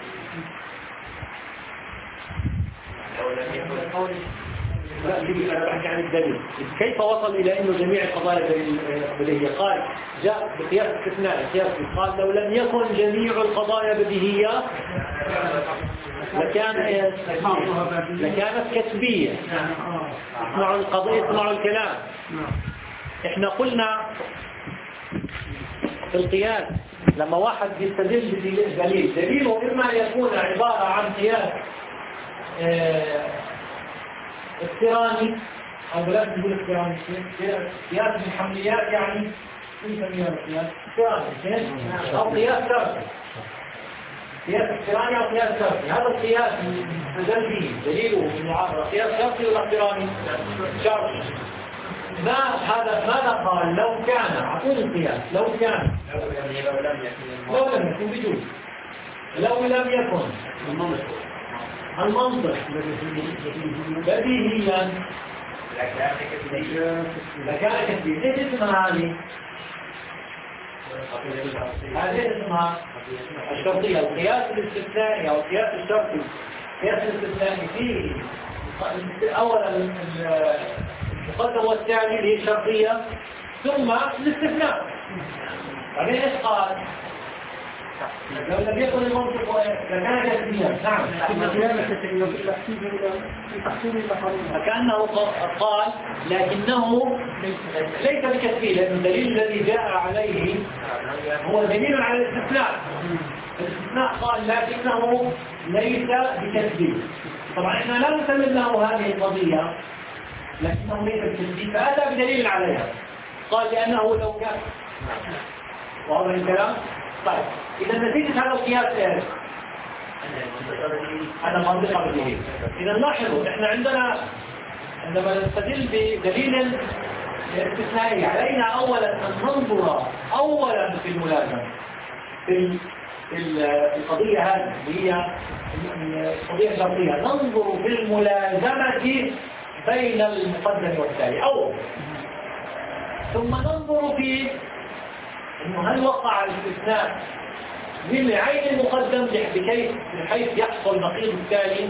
لو لم يكن لا اللي أنا بحكي عن الدليل، كيف وصل إلى إنه جميع القضايا بديهية؟ قال جاء بقياس استثنائي، قياس قال لو لم يكن جميع القضايا بديهية لكان لكانت كسبية. اسمعوا القضية، اسمعوا الكلام. احنا قلنا في القياس لما واحد يستدل بدليل، دليله إما يكون عبارة عن قياس اقتراني أو بلاش نقول اقتراني، قياس بالحمليات، يعني كيف نسميه قياس اقتراني أو قياس شرطي، قياس اقتراني أو قياس شرطي. هذا القياس استدل به دليله في المعارضة قياس شرطي ولا اقتراني؟ شرطي. ما هذا ماذا قال؟ لو كان أعطوني القياس، لو كان لو لم يكن بجوز، لو لم يكن المنطق بديهيا لكان كثير. ايش اسمها هذه؟ هذه اسمها الشرطية، القياس الاستثنائي أو القياس الشرطي. القياس الاستثنائي فيه أولا المقدم والثاني اللي هي الشرطية، ثم الاستثناء. بعدين ايش قال؟ لو لم يكن المنطق لكان كسبيا. نعم. فكأنه قال لكنه ليس بكسبي، لأن الدليل الذي جاء عليه هو دليل على الاستثناء. الاستثناء قال لكنه ليس بكسبي. طبعا احنا لا نسلم له هذه القضية لكنه ليس بكسبي، فأتى بدليل عليها. قال لأنه لو كان واضح الكلام. طيب إذا نتيجة هذا القياس ايش؟ هذا منطقة بديهية. إذا لاحظوا احنا عندنا عندما نستدل بدليل استثنائي علينا أولا أن ننظر أولا في الملازمة في القضية هذه هي القضية الشرطية، ننظر في الملازمة بين المقدم والتالي أول، ثم ننظر في إنه هل وقع الاستثناء من عين المقدم بكيف بحيث يحصل نقيض التالي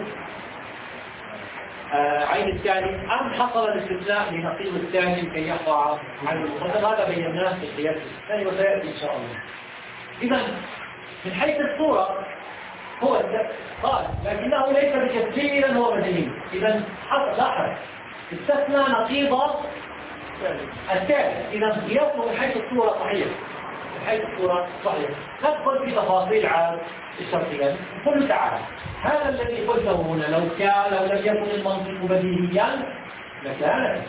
آه عين التالي، أم حصل الاستثناء لنقيض التالي كي يقع عين المقدم. هذا بيناه في القياس الاستثنائي وسيأتي إن شاء الله. إذا من حيث الصورة هو قال لكنه ليس بكثير، إذا هو بديهي. إذا لاحظ استثنى نقيض التالي. إذا قياسه من حيث الصورة صحيح، من حيث الصورة صحيح. ندخل في تفاصيل عن الشرطية. قل تعالى هذا الذي قلته هنا لو كان لو لم يكن المنطق بديهيا لكان،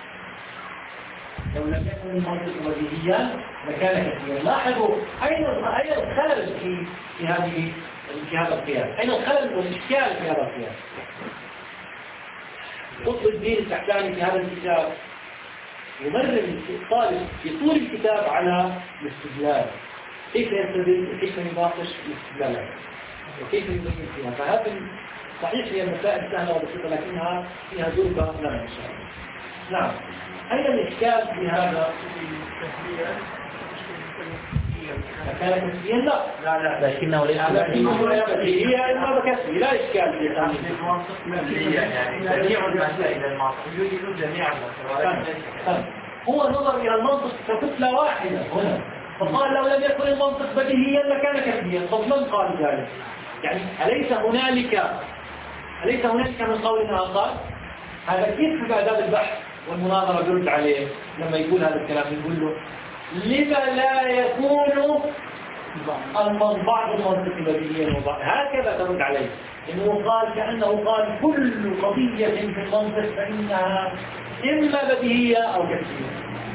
لو لم يكن المنطق بديهيا لكان كثيرا. لاحظوا أين أين الخلل في في هذه في هذا القياس، أين الخلل والإشكال في هذا القياس. قطب الدين السحتاني في هذا الكتاب يمرر الطالب في طول الكتاب على الاستدلال، كيف يستدل وكيف يناقش الاستدلالات وكيف يبين فيها. فهذا صحيح هي مسائل سهلة وبسيطة لكنها فيها ذربة لنا إن شاء الله. نعم. أين الإشكال في هذا؟ كان كسبيا؟ لا لا لا لكنه ليس بديهيا إما بكسبي، لا إشكال في هذا. يعني جميع المسائل المعقولة يريد جميع المسائل. هو نظر إلى المنطق ككتلة واحدة هنا، فقال لو لم يكن المنطق بديهيا لكان كسبيا. طب من قال ذلك؟ يعني أليس هنالك أليس هنالك من قولنا قال هذا كيف في آداب البحث والمناظرة يرد عليه لما يقول هذا الكلام؟ يقول له لما لا يكون بعض المنطق بديهيا وبعض، هكذا ترد عليه. إنه قال كأنه قال كل قضية في المنطق فإنها إما بديهية أو كسبية.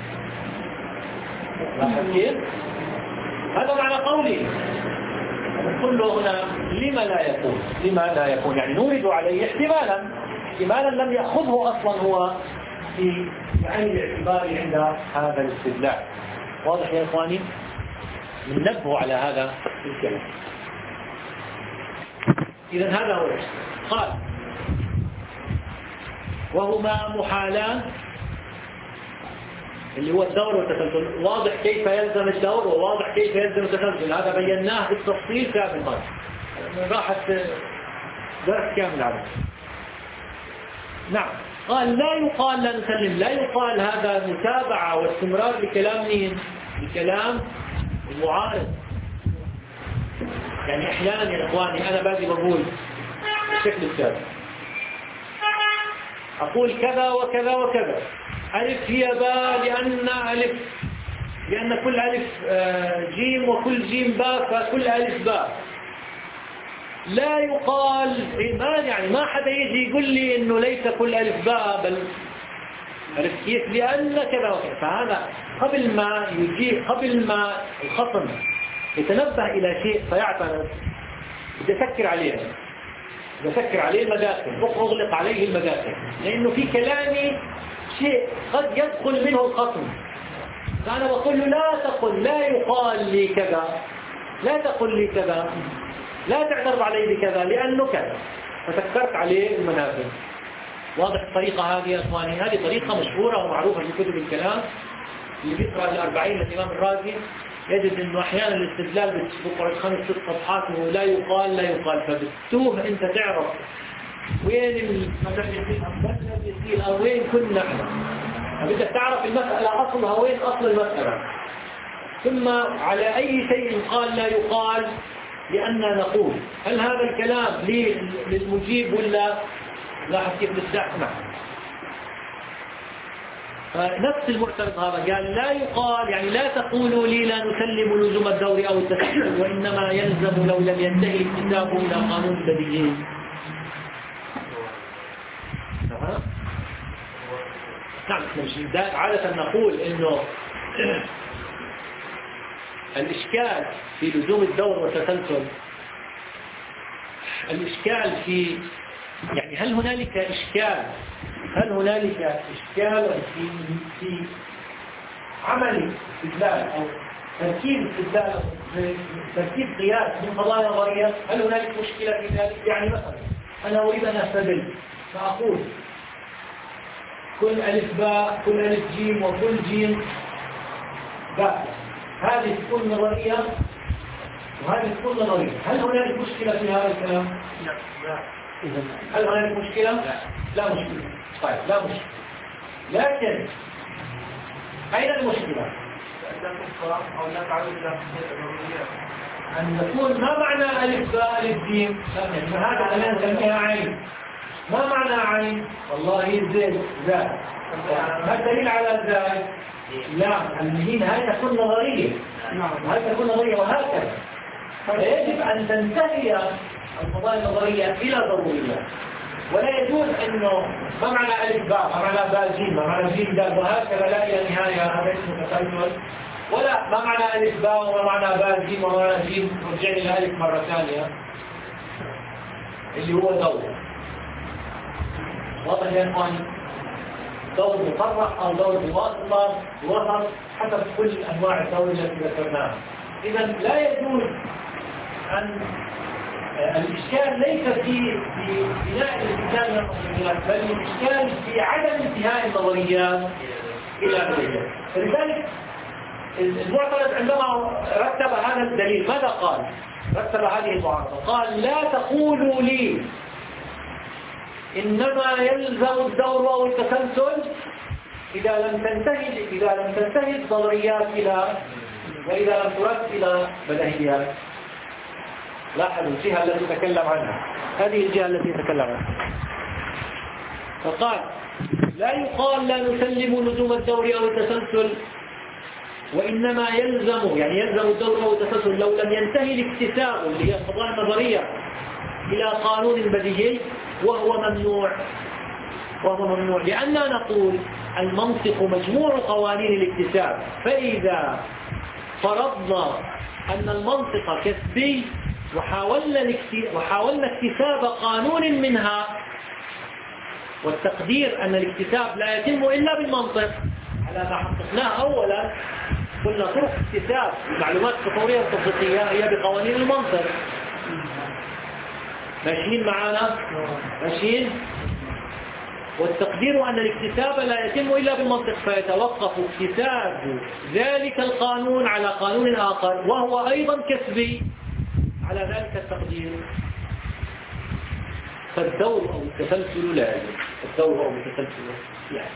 لاحظ كيف؟ هذا معنى قولي. نقول له هنا لما لا يكون، لما لا يكون يعني نورد عليه احتمالا احتمالا لم يأخذه أصلا هو في عين الاعتبار عند هذا الاستدلال. واضح يا إخواني؟ ننبه على هذا الكلام. إذا هذا هو قال وهما محالان، اللي هو الدور والتسلسل. واضح كيف يلزم الدور وواضح كيف يلزم التسلسل، هذا بيناه بالتفصيل سابقا، راحت درس كامل عليه. نعم. قال لا يقال لا نسلم، لا يقال هذا متابعة واستمرار لكلام مين؟ لكلام المعارض. يعني احيانا يا اخواني انا باجي بقول بالشكل التالي، اقول كذا وكذا وكذا، ألف هي باء لأن ألف لأن كل ألف جيم وكل جيم باء فكل ألف باء. لا يقال ما يعني ما حدا يجي يقول لي إنه ليس كل ألف باء بل ألف كيف لأن كذا وكذا. فهذا قبل ما يجي قبل ما الخصم يتنبه إلى شيء فيعترض يفكر عليه يفكر عليه المداخل، أغلق عليه المداخل، لأنه في كلامي شيء قد يدخل منه الخصم. فأنا بقول له لا تقل لا يقال لي كذا، لا تقل لي كذا، لا تعترض علي بكذا لأنه كذا، ففكرت عليه المنافذ. واضح الطريقة هذه يا إخواني؟ هذه طريقة مشهورة ومعروفة في كتب الكلام. اللي بيقرأ الأربعين للإمام الرازي يجد أنه أحيانا الاستدلال بقرأ خمس ست صفحات ولا يقال لا يقال، فبتوه أنت تعرف وين المسألة أو وين كنا احنا. بدك تعرف المسألة أصلها وين أصل المسألة. ثم على أي شيء قال لا يقال لأننا نقول. هل هذا الكلام للمجيب ولا لاحظ كيف نستحمل؟ نفس المعترض هذا قال لا يقال، يعني لا تقولوا لي لا نسلم لزوم الدور أو التسلل، وإنما يلزم لو لم ينتهي الكتاب إلى قانون بديهي. نعم، عادة نقول إنه الإشكال في لزوم الدور والتسلسل، الإشكال في يعني هل هنالك إشكال هل هنالك إشكال في في عمل استدلال أو تركيب استدلال أو تركيب قياس من قضايا نظرية؟ هل هنالك مشكلة في ذلك؟ يعني مثلا أنا أريد أن أستدل فأقول كل ألف باء كل ألف جيم وكل جيم باء، هذه تكون نظرية وهذه تكون نظرية. هل هنالك مشكلة في هذا الكلام؟ لا. هل هنالك مشكلة؟ لا. لا مشكلة. طيب لا مشكلة. لكن أين المشكلة؟ أن نقول ما معنى ألف باء ألف جيم؟ هذا أنا نسميها عين. ما معنى عين؟ والله زين زاد. ما الدليل على الزاد؟ لا، المهين هاي تكون نظرية. هاي تكون نظرية وهكذا. فيجب أن تنتهي القضايا النظرية إلى ضروريات، ولا يجوز أنه ما معنى ألف باء، ما معنى باء جيم، ما معنى جيم دال وهكذا لا إلى نهاية. هذا اسمه تسلسل. ولا ما معنى ألف باء وما معنى باء جيم وما معنى جيم رجع إلى ألف مرة ثانية اللي هو دور. واضح يا إخواني؟ دور مفرح أو دور بواسطة بوسط حسب كل أنواع الدور التي ذكرناها. إذا لا يجوز أن الإشكال ليس في في بناء الاستدلال من النظريات، بل الإشكال في عدم انتهاء النظريات إلى نظريات. فلذلك المعترض عندما رتب هذا الدليل ماذا قال؟ رتب هذه المعارضة، قال لا تقولوا لي إنما يلزم الدور أو التسلسل إذا لم تنتهي إذا لم تنتهي النظريات إلى وإذا لم ترد إلى بديهيات. لاحظوا الجهة التي تكلم عنها، هذه الجهة التي تكلم عنها. فقال لا يقال لا نسلم لزوم الدور أو التسلسل، وإنما يلزم يعني يلزم الدور أو التسلسل لو لم ينتهي الاكتساب اللي هي القضايا النظرية إلى قانون بديهي، وهو ممنوع وهو ممنوع لأننا نقول المنطق مجموع قوانين الاكتساب. فإذا فرضنا أن المنطق كسبي وحاولنا وحاولنا اكتساب قانون منها، والتقدير أن الاكتساب لا يتم إلا بالمنطق على ما حققناه أولا، قلنا طرق اكتساب المعلومات التطورية والتصديقية هي بقوانين المنطق. ماشيين معنا؟ ماشيين؟ والتقدير أن الاكتساب لا يتم إلا بالمنطق، فيتوقف اكتساب ذلك القانون على قانون آخر وهو أيضا كسبي على ذلك التقدير. فالدور أو التسلسل لازم، الدور أو التسلسل لازم.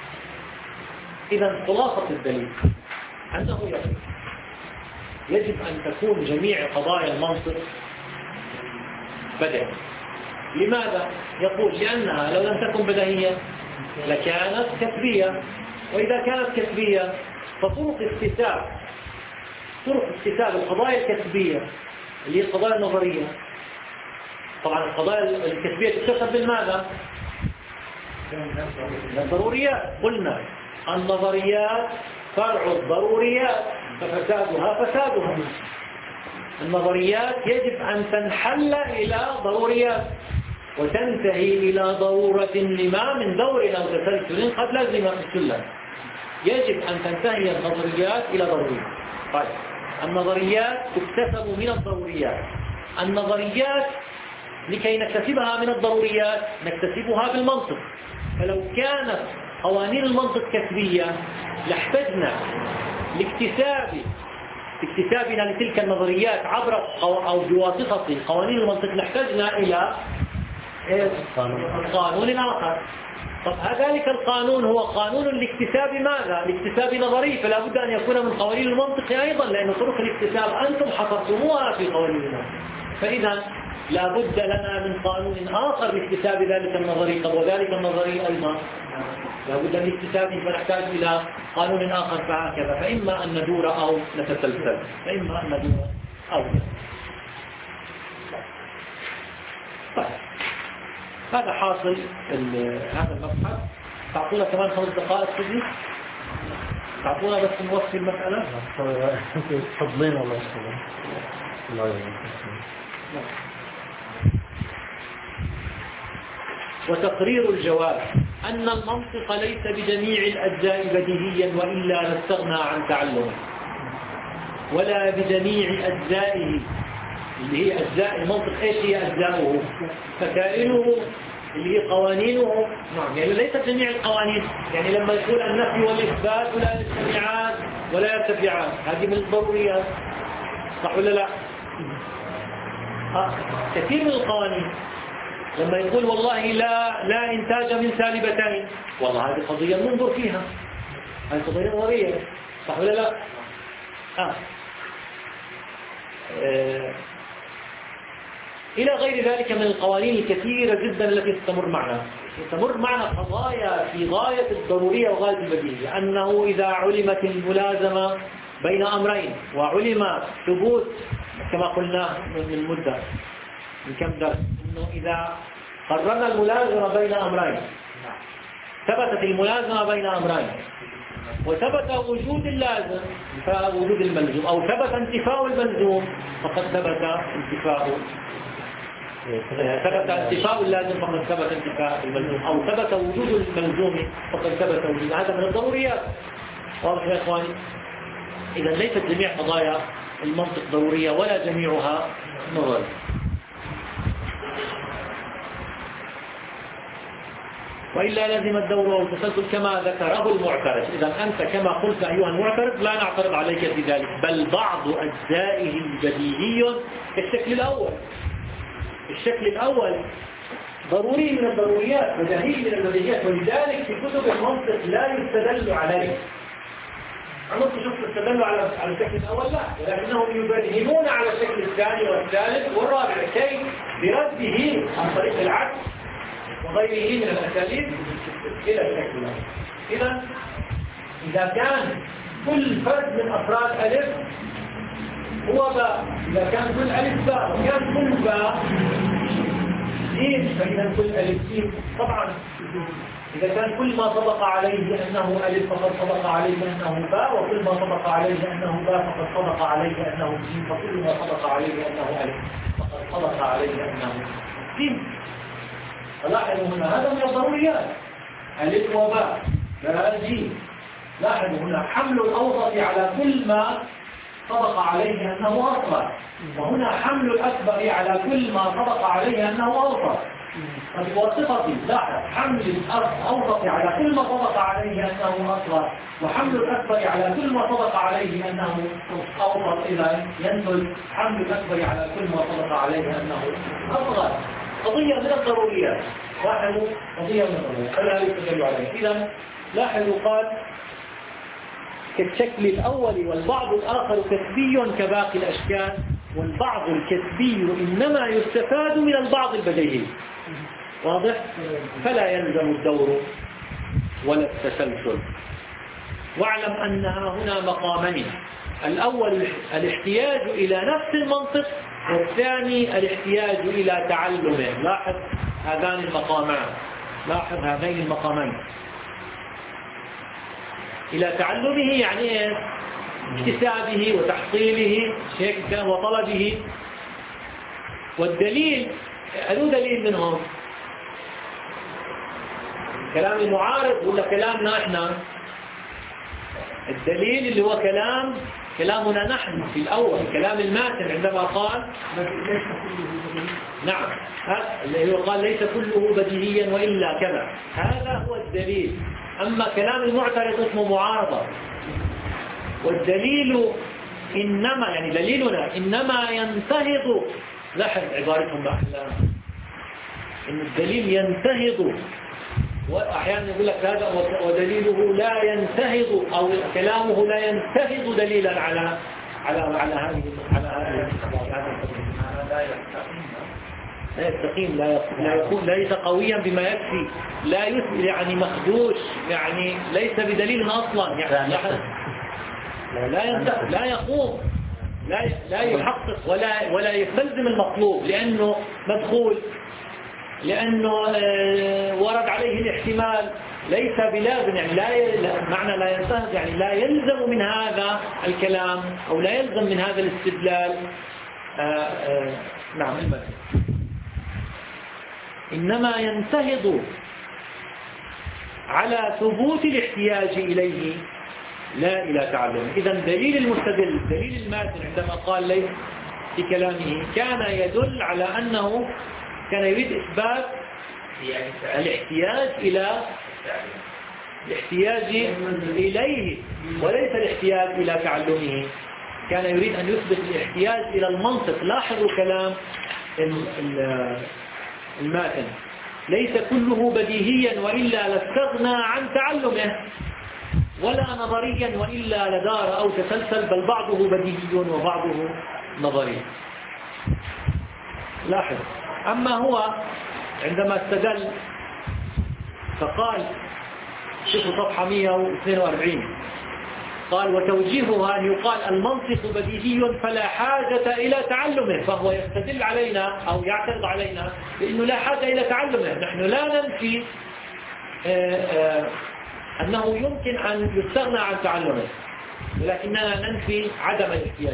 إذا خلاصة الدليل أنه يجب يجب أن تكون جميع قضايا المنطق بديهية. لماذا؟ يقول لأنها لو لم تكن بديهية لكانت كسبية، وإذا كانت كسبية فطرق اكتساب طرق اكتساب القضايا الكسبية اللي هي القضايا النظرية. طبعا القضايا الكسبية تكتسب بالماذا؟ الضروريات. قلنا النظريات فرع الضروريات ففسادها فسادها. النظريات يجب أن تنحل إلى ضروريات وتنتهي إلى ضرورة لما من دور أو تسلسل قد لازم في السلم. يجب أن تنتهي النظريات إلى ضروريات. طيب النظريات تكتسب من الضروريات. النظريات لكي نكتسبها من الضروريات نكتسبها بالمنطق. فلو كانت قوانين المنطق كسبية لاحتجنا لاكتساب اكتسابنا لتلك النظريات عبر أو بواسطة قوانين المنطق لاحتجنا إلى قانون آخر. طب ذلك القانون هو قانون لاكتساب ماذا؟ لاكتساب نظري، فلا بد أن يكون من قوانين المنطق أيضا، لأن طرق الاكتساب أنتم حصرتموها في قوانيننا. فإذا لا بد لنا من قانون آخر لاكتساب ذلك النظري. طب وذلك النظري أيضا لا بد من اكتسابه، فنحتاج إلى قانون آخر. فهكذا، فإما أن ندور أو نتسلسل، فإما أن ندور أو طيب. هذا حاصل هذا المبحث. تعطونا كمان خمس دقائق تجي، تعطونا بس نوصي المسألة. تفضلين الله يسلمك. الله يسلمك. وتقرير الجواب أن المنطق ليس بجميع الأجزاء بديهيا وإلا لاستغنى عن تعلمه، ولا بجميع أجزائه اللي هي أجزاء المنطق. إيش هي أجزاؤه؟ مسائله اللي هي قوانينه. نعم، يعني ليست جميع القوانين. يعني لما يقول النفي والإثبات لا يجتمعان ولا يرتفعان، هذه من الضروريات، صح ولا لا؟ آه. كثير من القوانين لما يقول والله لا لا إنتاج من سالبتين، والله هذه قضية ننظر فيها، هذه قضية نظرية، صح ولا لا؟ آه. آه. إلى غير ذلك من القوانين الكثيرة جدا التي تستمر معنا تستمر معنا قضايا في غاية الضرورية وغاية البديهية، أنه إذا علمت الملازمة بين أمرين وعلم ثبوت كما قلنا من مدة من كم درس، أنه إذا قررنا الملازمة بين أمرين، ثبتت الملازمة بين أمرين وثبت وجود اللازم فوجود الملزوم، أو ثبت انتفاء الملزوم فقد ثبت انتفاء ثبت انتفاء اللازم فقد ثبت انتفاء الملزوم، أو ثبت وجود الملزوم فقد ثبت وجود. هذا من الضروريات. واضح يا إخواني؟ إذا ليست جميع قضايا المنطق ضرورية ولا جميعها نظرية. وإلا لازم الدور والتسلسل كما ذكره المعترض. إذا أنت كما قلت أيها المعترض لا نعترض عليك في ذلك، بل بعض أجزائه بديهي كالشكل الأول. الشكل الأول ضروري من الضروريات، بديهي من البديهيات، ولذلك في كتب المنطق لا يستدل عليه. عمرك شفت استدلوا على على الشكل الأول؟ لا، ولكنهم يبرهنون على الشكل الثاني والثالث والرابع كي برده عن طريق العكس وغيره من الأساليب إلى الشكل الأول. إذا إذا كان كل فرد من أفراد ألف هو باء، إذا كان كل ألف باء وكان كل باء سين، فإذا كل ألف سين. طبعا إذا كان كل ما طبق عليه أنه ألف فقد طبق عليه أنه باء، وكل ما طبق عليه أنه باء فقد طبق عليه أنه سين، فكل ما طبق عليه أنه ألف فقد طبق عليه أنه سين. فلاحظوا هنا هذا من الضروريات، ألف وباء باء جيم. لاحظوا هنا حمل الأوسط على كل ما طبق عليه أنه أصغر، وهنا حمل الأكبر على كل ما طبق عليه أنه أوسط. وصفتي لاحظ حمل الأوسط على كل ما طبق عليه أنه أصغر، وحمل الأكبر على كل ما طبق عليه أنه أوسط. إذا ينتج حمل الأكبر على كل ما طبق عليه أنه أصغر. قضية من الضروريات. لاحظوا قضية من الضروريات فلا يستدل عليه. إذا لاحظوا قال كالشكل الأول والبعض الآخر كسبي كباقي الأشكال، والبعض الكسبي إنما يستفاد من البعض البديهي. واضح؟ فلا يلزم الدور ولا التسلسل. واعلم أنها هنا مقامان: الأول الاحتياج إلى نفس المنطق، والثاني الاحتياج إلى تعلمه. لاحظ هذان المقامان، لاحظ هذين المقامان. إلى تعلمه يعني إيه؟ اكتسابه وتحصيله وطلبه. والدليل أنه دليل منهم كلام المعارض ولا كلامنا احنا؟ الدليل اللي هو كلام كلامنا نحن في الأول، كلام الماتن عندما قال نعم اللي هو قال ليس كله بديهيا وإلا كذا، هذا هو الدليل. أما كلام المعترض اسمه معارضة. والدليل إنما يعني دليلنا إنما ينتهض، لاحظ عبارتهم بأحلام، إن الدليل ينتهض وأحيانا يقول لك هذا ودليله لا ينتهض أو كلامه لا ينتهض دليلا على على على هذه على هذه لا يستقيم لا لا يكون ليس قويا بما يكفي لا يعني مخدوش يعني ليس بدليل أصلا يعني لا ينتهي لا يقوم لا لا يحقق ولا ولا يستلزم المطلوب لأنه مدخول لأنه ورد عليه الاحتمال ليس بلازم يعني لا معنى لا ينتهي يعني لا يلزم من هذا الكلام أو لا يلزم من هذا الاستدلال آآ آآ نعم المثل إنما ينتهض على ثبوت الاحتياج إليه لا إلى تعلم. إذا دليل المستدل دليل الماتن عندما قال لي في كلامه كان يدل على أنه كان يريد إثبات الاحتياج إلى الاحتياج إليه وليس الاحتياج إلى تعلمه. كان يريد أن يثبت الاحتياج إلى المنطق. لاحظوا كلام الماتن ليس كله بديهيا وإلا لاستغنى عن تعلمه ولا نظريا وإلا لدار أو تسلسل بل بعضه بديهي وبعضه نظري. لاحظ أما هو عندما استدل فقال شوفوا صفحة مئة واثنين وأربعين قال وتوجيهها أن يقال المنطق بديهي فلا حاجة إلى تعلمه. فهو يستدل علينا أو يعترض علينا بأنه لا حاجة إلى تعلمه. نحن لا ننفي آآ آآ أنه يمكن أن يستغنى عن تعلمه ولكننا ننفي عدم الاحتياج.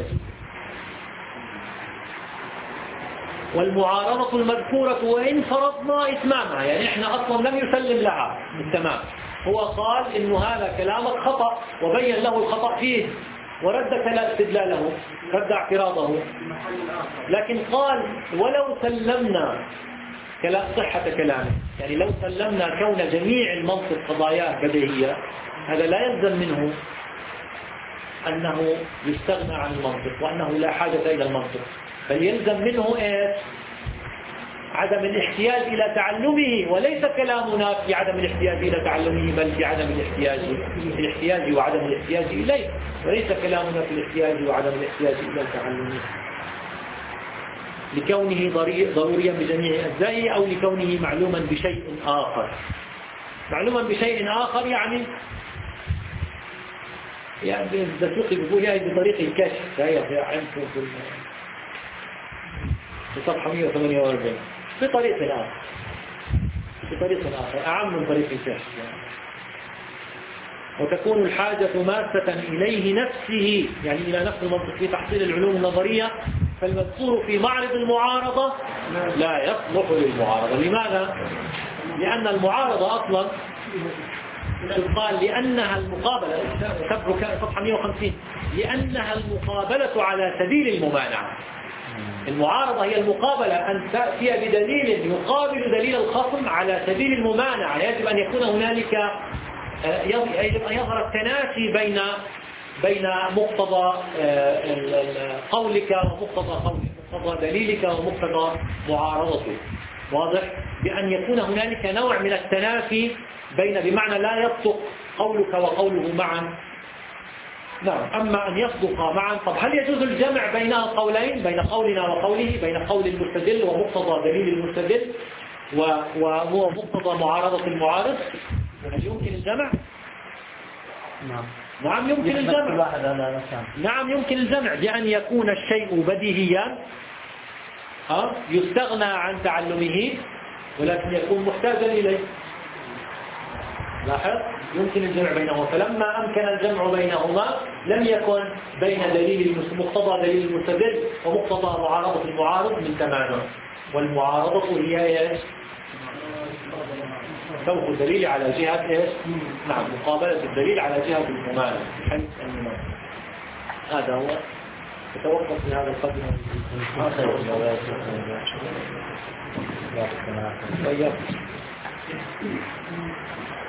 والمعارضة المذكورة وإن فرضنا إتمامها يعني إحنا أصلا لم يسلم لها بالتمام. هو قال إنه هذا كلامك خطأ وبين له الخطأ فيه ورد استدلاله رد اعتراضه لكن قال ولو سلمنا صحة كلامه يعني لو سلمنا كون جميع المنطق قضاياه بديهية هذا لا يلزم منه أنه يستغنى عن المنطق وأنه لا حاجة إلى المنطق بل يلزم منه إيه؟ عدم الاحتياج إلى تعلمه وليس كلامنا في عدم الاحتياج إلى تعلمه بل في عدم الاحتياج الاحتياج وعدم الاحتياج إليه وليس كلامنا في الاحتياج وعدم الاحتياج إلى تعلمه لكونه ضروريا بجميع أجزائه أو لكونه معلوما بشيء آخر. معلوما بشيء آخر يعني يعني الدسوقي بيقول يعني بطريق الكشف هي عندكم في في صفحة مئة وثمانية وأربعين بطريق آخر بطريق آخر أعم من طريق الكشف يعني. وتكون الحاجة ماسة إليه نفسه يعني إلى نفس المنطق في تحصيل العلوم النظرية فالمذكور في معرض المعارضة لا يصلح للمعارضة. لماذا؟ لأن المعارضة أصلا قال لأنها المقابلة صفحة مئة وخمسين لأنها المقابلة على سبيل الممانعة. المعارضة هي المقابلة أن تأتي بدليل يقابل دليل الخصم على سبيل الممانعة. يجب أن يكون هنالك يجب أن يظهر التنافي بين بين مقتضى قولك ومقتضى قولك مقتضى دليلك ومقتضى معارضته. واضح؟ بأن يكون هنالك نوع من التنافي بين بمعنى لا يصدق قولك وقوله معا. نعم. أما أن يصدق معا طب هل يجوز الجمع بين القولين بين قولنا وقوله بين قول المستدل ومقتضى دليل المستدل وهو مقتضى معارضة المعارض؟ هل يمكن الجمع؟ نعم. نعم يمكن الجمع. نعم يمكن الجمع بأن يكون الشيء بديهيا ها يستغنى عن تعلمه ولكن يكون محتاجا إليه. لاحظ يمكن الجمع بينهما. فلما أمكن الجمع بينهما لم يكن بين دليل مقتضى دليل المستدل ومقتضى معارضة المعارض من تمانع. والمعارضة هي ايش؟ سوق الدليل على جهة ايش؟ نعم مقابلة الدليل على جهة الممانع حيث الممانع. هذا هو. تتوقف في هذا القدر. طيب